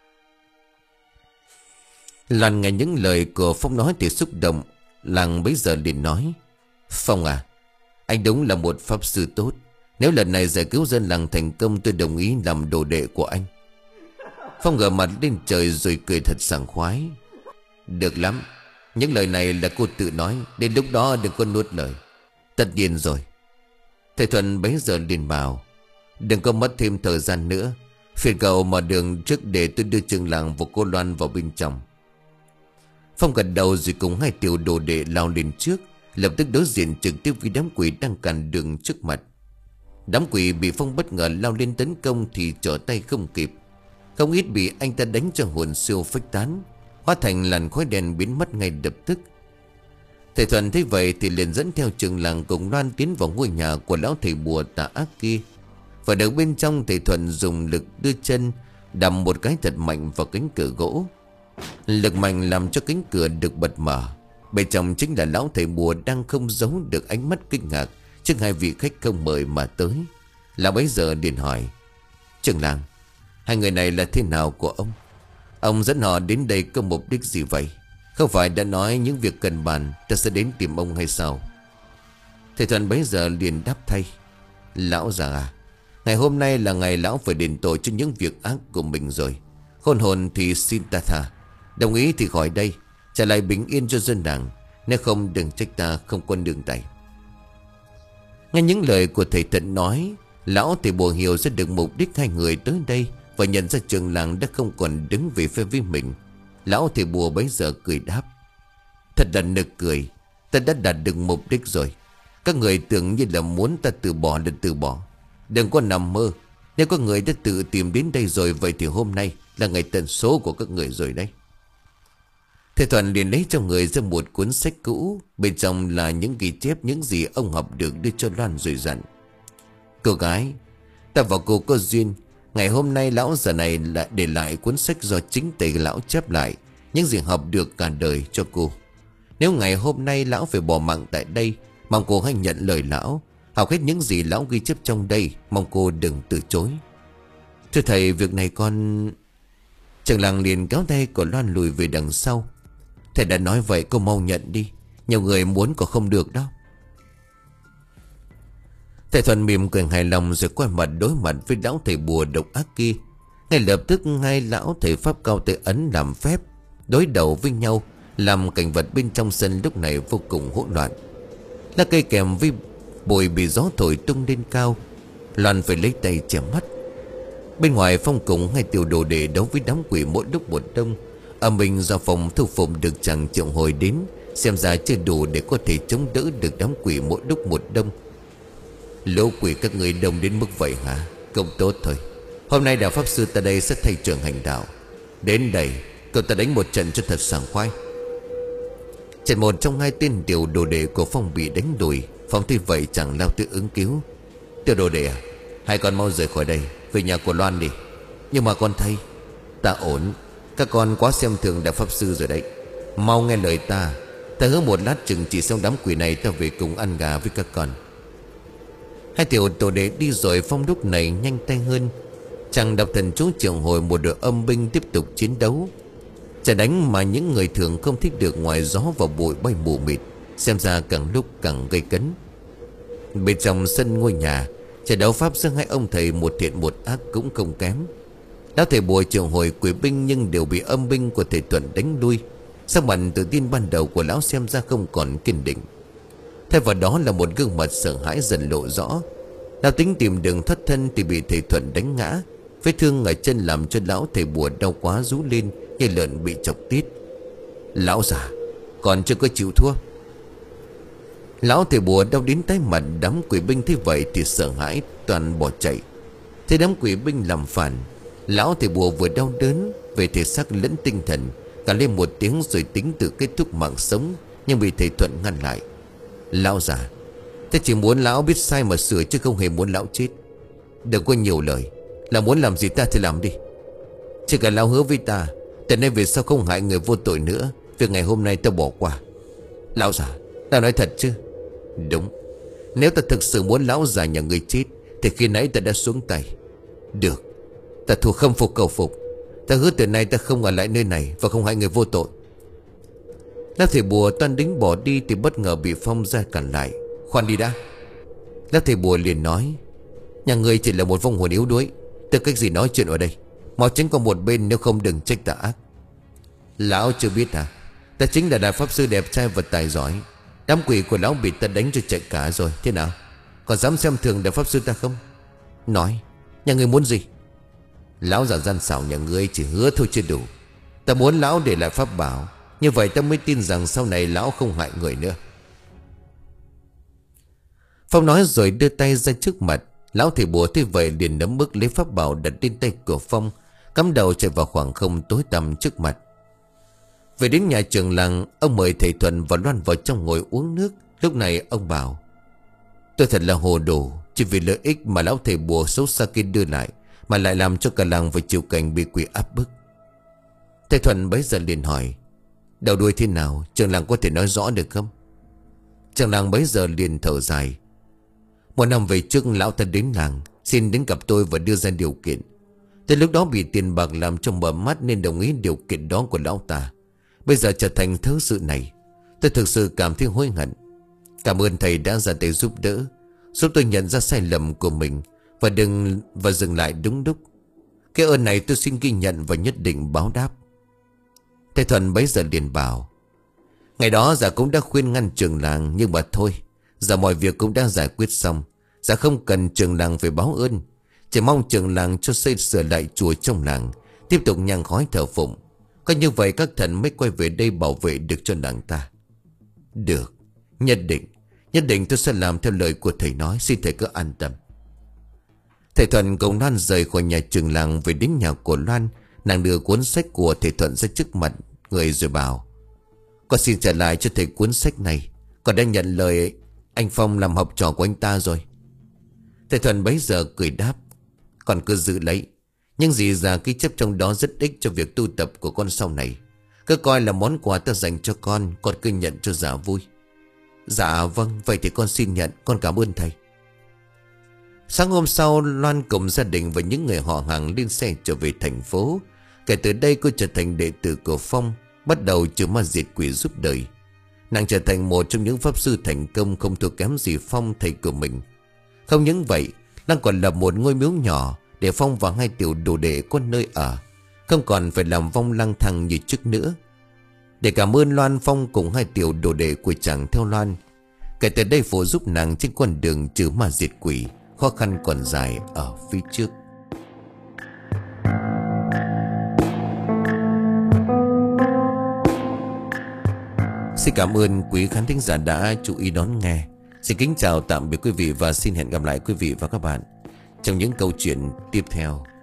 Loan nghe những lời của Phong nói thì xúc động. Làng bấy giờ liền nói: Phong à, anh đúng là một pháp sư tốt. Nếu lần này giải cứu dân làng thành công, tôi đồng ý làm đồ đệ của anh. Phong ngửa mặt lên trời rồi cười thật sảng khoái: được lắm, những lời này là cô tự nói. Đến lúc đó đừng có nuốt lời. Tất nhiên rồi. Thầy Thuận bấy giờ liền bảo: đừng có mất thêm thời gian nữa. Phiền cậu mở đường trước để tôi đưa trường làng và cô Loan vào bên trong. Phong gật đầu rồi cùng hai tiểu đồ đệ lao lên trước, lập tức đối diện trực tiếp với đám quỷ đang cản đường trước mặt. Đám quỷ bị Phong bất ngờ lao lên tấn công thì trở tay không kịp. Không ít bị anh ta đánh cho hồn siêu phách tán, hóa thành làn khói đen biến mất ngay lập tức. Thầy Thuận thấy vậy thì liền dẫn theo trường làng cùng Loan tiến vào ngôi nhà của lão thầy bùa tà ác kia. Và được bên trong, thầy Thuận dùng lực đưa chân đầm một cái thật mạnh vào cánh cửa gỗ. Lực mạnh làm cho cánh cửa được bật mở. Bên trong chính là lão thầy bùa đang không giấu được ánh mắt kinh ngạc trước hai vị khách không mời mà tới. Lão bấy giờ liền hỏi: trưởng làng, hai người này là thế nào của ông? Ông dẫn họ đến đây có mục đích gì vậy? Không phải đã nói những việc cần bàn ta sẽ đến tìm ông hay sao? Thầy Thuận bấy giờ liền đáp thay: lão già à, ngày hôm nay là ngày lão phải đền tội cho những việc ác của mình rồi. Khôn hồn thì xin ta tha, đồng ý thì khỏi đây, trả lại bình yên cho dân làng. Nếu không đừng trách ta không quân đường tay. Nghe những lời của thầy Thuận nói, lão thầy bùa hiểu ra được mục đích hai người tới đây, và nhận ra trường làng đã không còn đứng về phía với mình. Lão thầy bùa bấy giờ cười đáp: Thật là nực cười. Ta đã đạt được mục đích rồi. Các người tưởng như là muốn ta từ bỏ là từ bỏ. Đừng có nằm mơ. Nếu có người đã tự tìm đến đây rồi, vậy thì hôm nay là ngày tận số của các người rồi đấy. Thầy Thuận liền lấy trong người ra một cuốn sách cũ. Bên trong là những ghi chép những gì ông học được, đưa cho Loan rồi dặn: Cô gái, ta và cô có duyên. Ngày hôm nay lão già này lại để lại cuốn sách do chính tay lão chép lại những gì học được cả đời cho cô. Nếu ngày hôm nay lão phải bỏ mạng tại đây, mong cô hãy nhận lời lão, học hết những gì lão ghi chép trong đây. Mong cô đừng từ chối. Thưa thầy, việc này con... Trưởng làng liền kéo tay của Loan lùi về đằng sau. Thầy đã nói vậy, cô mau nhận đi. Nhiều người muốn có không được đâu. Thầy Thuận mỉm cười hài lòng rồi quay mặt đối mặt với lão thầy bùa độc ác kia. Ngay lập tức hai lão thầy pháp cao tay ấn làm phép, đối đầu với nhau, làm cảnh vật bên trong sân lúc này vô cùng hỗn loạn. Lá cây kèm với bụi bị gió thổi tung lên cao. Loan phải lấy tay che mắt. Bên ngoài Phong cùng hai tiểu đồ để đấu với đám quỷ mỗi lúc một đông. Ở mình do phòng thu phục được chàng triệu hồi đến, xem ra chưa đủ để có thể chống đỡ được đám quỷ mỗi lúc một đông. Lũ quỷ các người đông đến mức vậy hả? Không tốt thôi. Hôm nay đạo pháp sư ta đây sẽ thay trưởng hành đạo. Đến đây cậu ta đánh một trận cho thật sảng khoái. Trận một trong hai tên tiểu đồ đệ của Phong bị đánh đuổi. Phong thấy vậy chẳng lao tới ứng cứu. Tiểu đồ đệ à, hai con mau rời khỏi đây, về nhà của Loan đi. Nhưng mà con thầy, ta ổn. Các con quá xem thường đạo pháp sư rồi đấy. Mau nghe lời ta. Ta hứa một lát chừng chỉ xong đám quỷ này, ta về cùng ăn gà với các con. Hai tiểu tổ đệ đi rồi. Phong lúc này nhanh tay hơn. Chàng đọc thần chú triệu hồi một đội âm binh tiếp tục chiến đấu. Chả đánh mà những người thường không thích được, ngoài gió và bụi bay mù mịt, xem ra càng lúc càng gây cấn. Bên trong sân ngôi nhà, trận đấu pháp giữa hai ông thầy một thiện một ác cũng không kém. Lão thầy bùa triệu hồi quỷ binh nhưng đều bị âm binh của thầy Thuận đánh lui. Sắc mặt tự tin ban đầu của lão xem ra không còn kiên định. Thay vào đó là một gương mặt sợ hãi dần lộ rõ. Lão tính tìm đường thoát thân thì bị thầy Thuận đánh ngã. Vết thương ở chân làm cho lão thầy bùa đau quá rú lên như lợn bị chọc tiết. Lão già còn chưa có chịu thua. Lão thầy bùa đau đến tái mặt. Đám quỷ binh thấy vậy thì sợ hãi toàn bỏ chạy. Thấy đám quỷ binh làm phản, lão thầy bùa vừa đau đớn về thể xác lẫn tinh thần, cả lên một tiếng rồi tính tự kết thúc mạng sống, nhưng bị thầy Thuận ngăn lại. Lão già, ta chỉ muốn lão biết sai mà sửa, chứ không hề muốn lão chết. Đừng có nhiều lời. Là muốn làm gì ta thì làm đi. Chỉ cần lão hứa với ta, từ nay về sau không hại người vô tội nữa. Việc ngày hôm nay ta bỏ qua. Lão già, ta nói thật chứ? Đúng. Nếu ta thực sự muốn lão già nhà người chết thì khi nãy ta đã xuống tay. Được, ta thua khâm phục cầu phục. Ta hứa từ nay ta không ở lại nơi này và không hại người vô tội. Lão thầy bùa toan đính bỏ đi thì bất ngờ bị Phong ra cản lại. Khoan đi đã. Lão thầy bùa liền nói: Nhà ngươi chỉ là một vong hồn yếu đuối, tư cách gì nói chuyện ở đây. Mau tránh qua một bên, nếu không đừng trách ta ác. Lão chưa biết à? Ta chính là đại pháp sư đẹp trai và tài giỏi. Đám quỷ của lão bị ta đánh cho chạy cả rồi. Thế nào, còn dám xem thường đại pháp sư ta không? Nói, nhà ngươi muốn gì? Lão già gian xảo nhà ngươi chỉ hứa thôi chưa đủ. Ta muốn lão để lại pháp bảo, như vậy ta mới tin rằng sau này lão không hại người nữa. Phong nói rồi đưa tay ra trước mặt. Lão thầy bùa thấy vậy liền nắm bước lấy pháp bảo đặt trên tay của Phong, cắm đầu chạy vào khoảng không tối tăm trước mặt. Về đến nhà trường làng, ông mời thầy Thuận và Loan vào trong ngồi uống nước. Lúc này ông bảo: Tôi thật là hồ đồ, chỉ vì lợi ích mà lão thầy bùa xấu xa kia đưa lại, mà lại làm cho cả làng phải chịu cảnh bị quỷ áp bức. Thầy Thuận bấy giờ liền hỏi: Đầu đuôi thế nào, trường làng có thể nói rõ được không? Trường làng bấy giờ liền thở dài: Một năm về trước lão ta đến làng, xin đến gặp tôi và đưa ra điều kiện. Tới lúc đó bị tiền bạc làm cho mở mắt nên đồng ý điều kiện đó của lão ta. Bây giờ trở thành thứ sự này, tôi thực sự cảm thấy hối hận. Cảm ơn thầy đã ra tay giúp đỡ, giúp tôi nhận ra sai lầm của mình và đừng và dừng lại đúng lúc. Cái ơn này tôi xin ghi nhận và nhất định báo đáp. Thầy Thuận bấy giờ liền bảo: Ngày đó già cũng đã khuyên ngăn trường làng, nhưng mà thôi, Giờ mọi việc cũng đã giải quyết xong. Dạ không cần trường làng phải báo ơn. Chỉ mong trường làng cho xây sửa lại chùa trong làng, tiếp tục nhang khói thờ phụng. Có như vậy các thần mới quay về đây bảo vệ được cho làng ta. Được, nhất định. Nhất định tôi sẽ làm theo lời của thầy nói. Xin thầy cứ an tâm. Thầy Thuận cùng Loan rời khỏi nhà trường làng về đến nhà của Loan. Nàng đưa cuốn sách của thầy Thuận ra trước mặt người rồi bảo: con xin trả lại cho thầy cuốn sách này. Con đã nhận lời anh Phong làm học trò của anh ta rồi. Thầy Thuận bấy giờ cười đáp: con cứ giữ lấy. Nhưng gì ra ký chấp trong đó rất ích cho việc tu tập của con sau này. Cứ coi là món quà ta dành cho con. Con cứ nhận cho dạ vui. Dạ vâng, vậy thì con xin nhận. Con cảm ơn thầy. Sáng hôm sau, Loan cùng gia đình và những người họ hàng lên xe trở về thành phố. Kể từ đây cô trở thành đệ tử của Phong, bắt đầu trừ ma diệt quỷ giúp đời. Nàng trở thành một trong những pháp sư thành công không thua kém gì Phong thầy của mình. Không những vậy, Loan còn lập một ngôi miếu nhỏ để Phong và hai tiểu đồ đệ có nơi ở, không còn phải làm vong lang thang như trước nữa. Để cảm ơn Loan, Phong cùng hai tiểu đồ đệ của chàng theo Loan. Kể từ đây phụ giúp nàng trên con đường trừ ma diệt quỷ. Khó khăn còn dài ở phía trước. Xin cảm ơn quý khán thính giả đã chú ý đón nghe. Xin kính chào tạm biệt quý vị và xin hẹn gặp lại quý vị và các bạn trong những câu chuyện tiếp theo.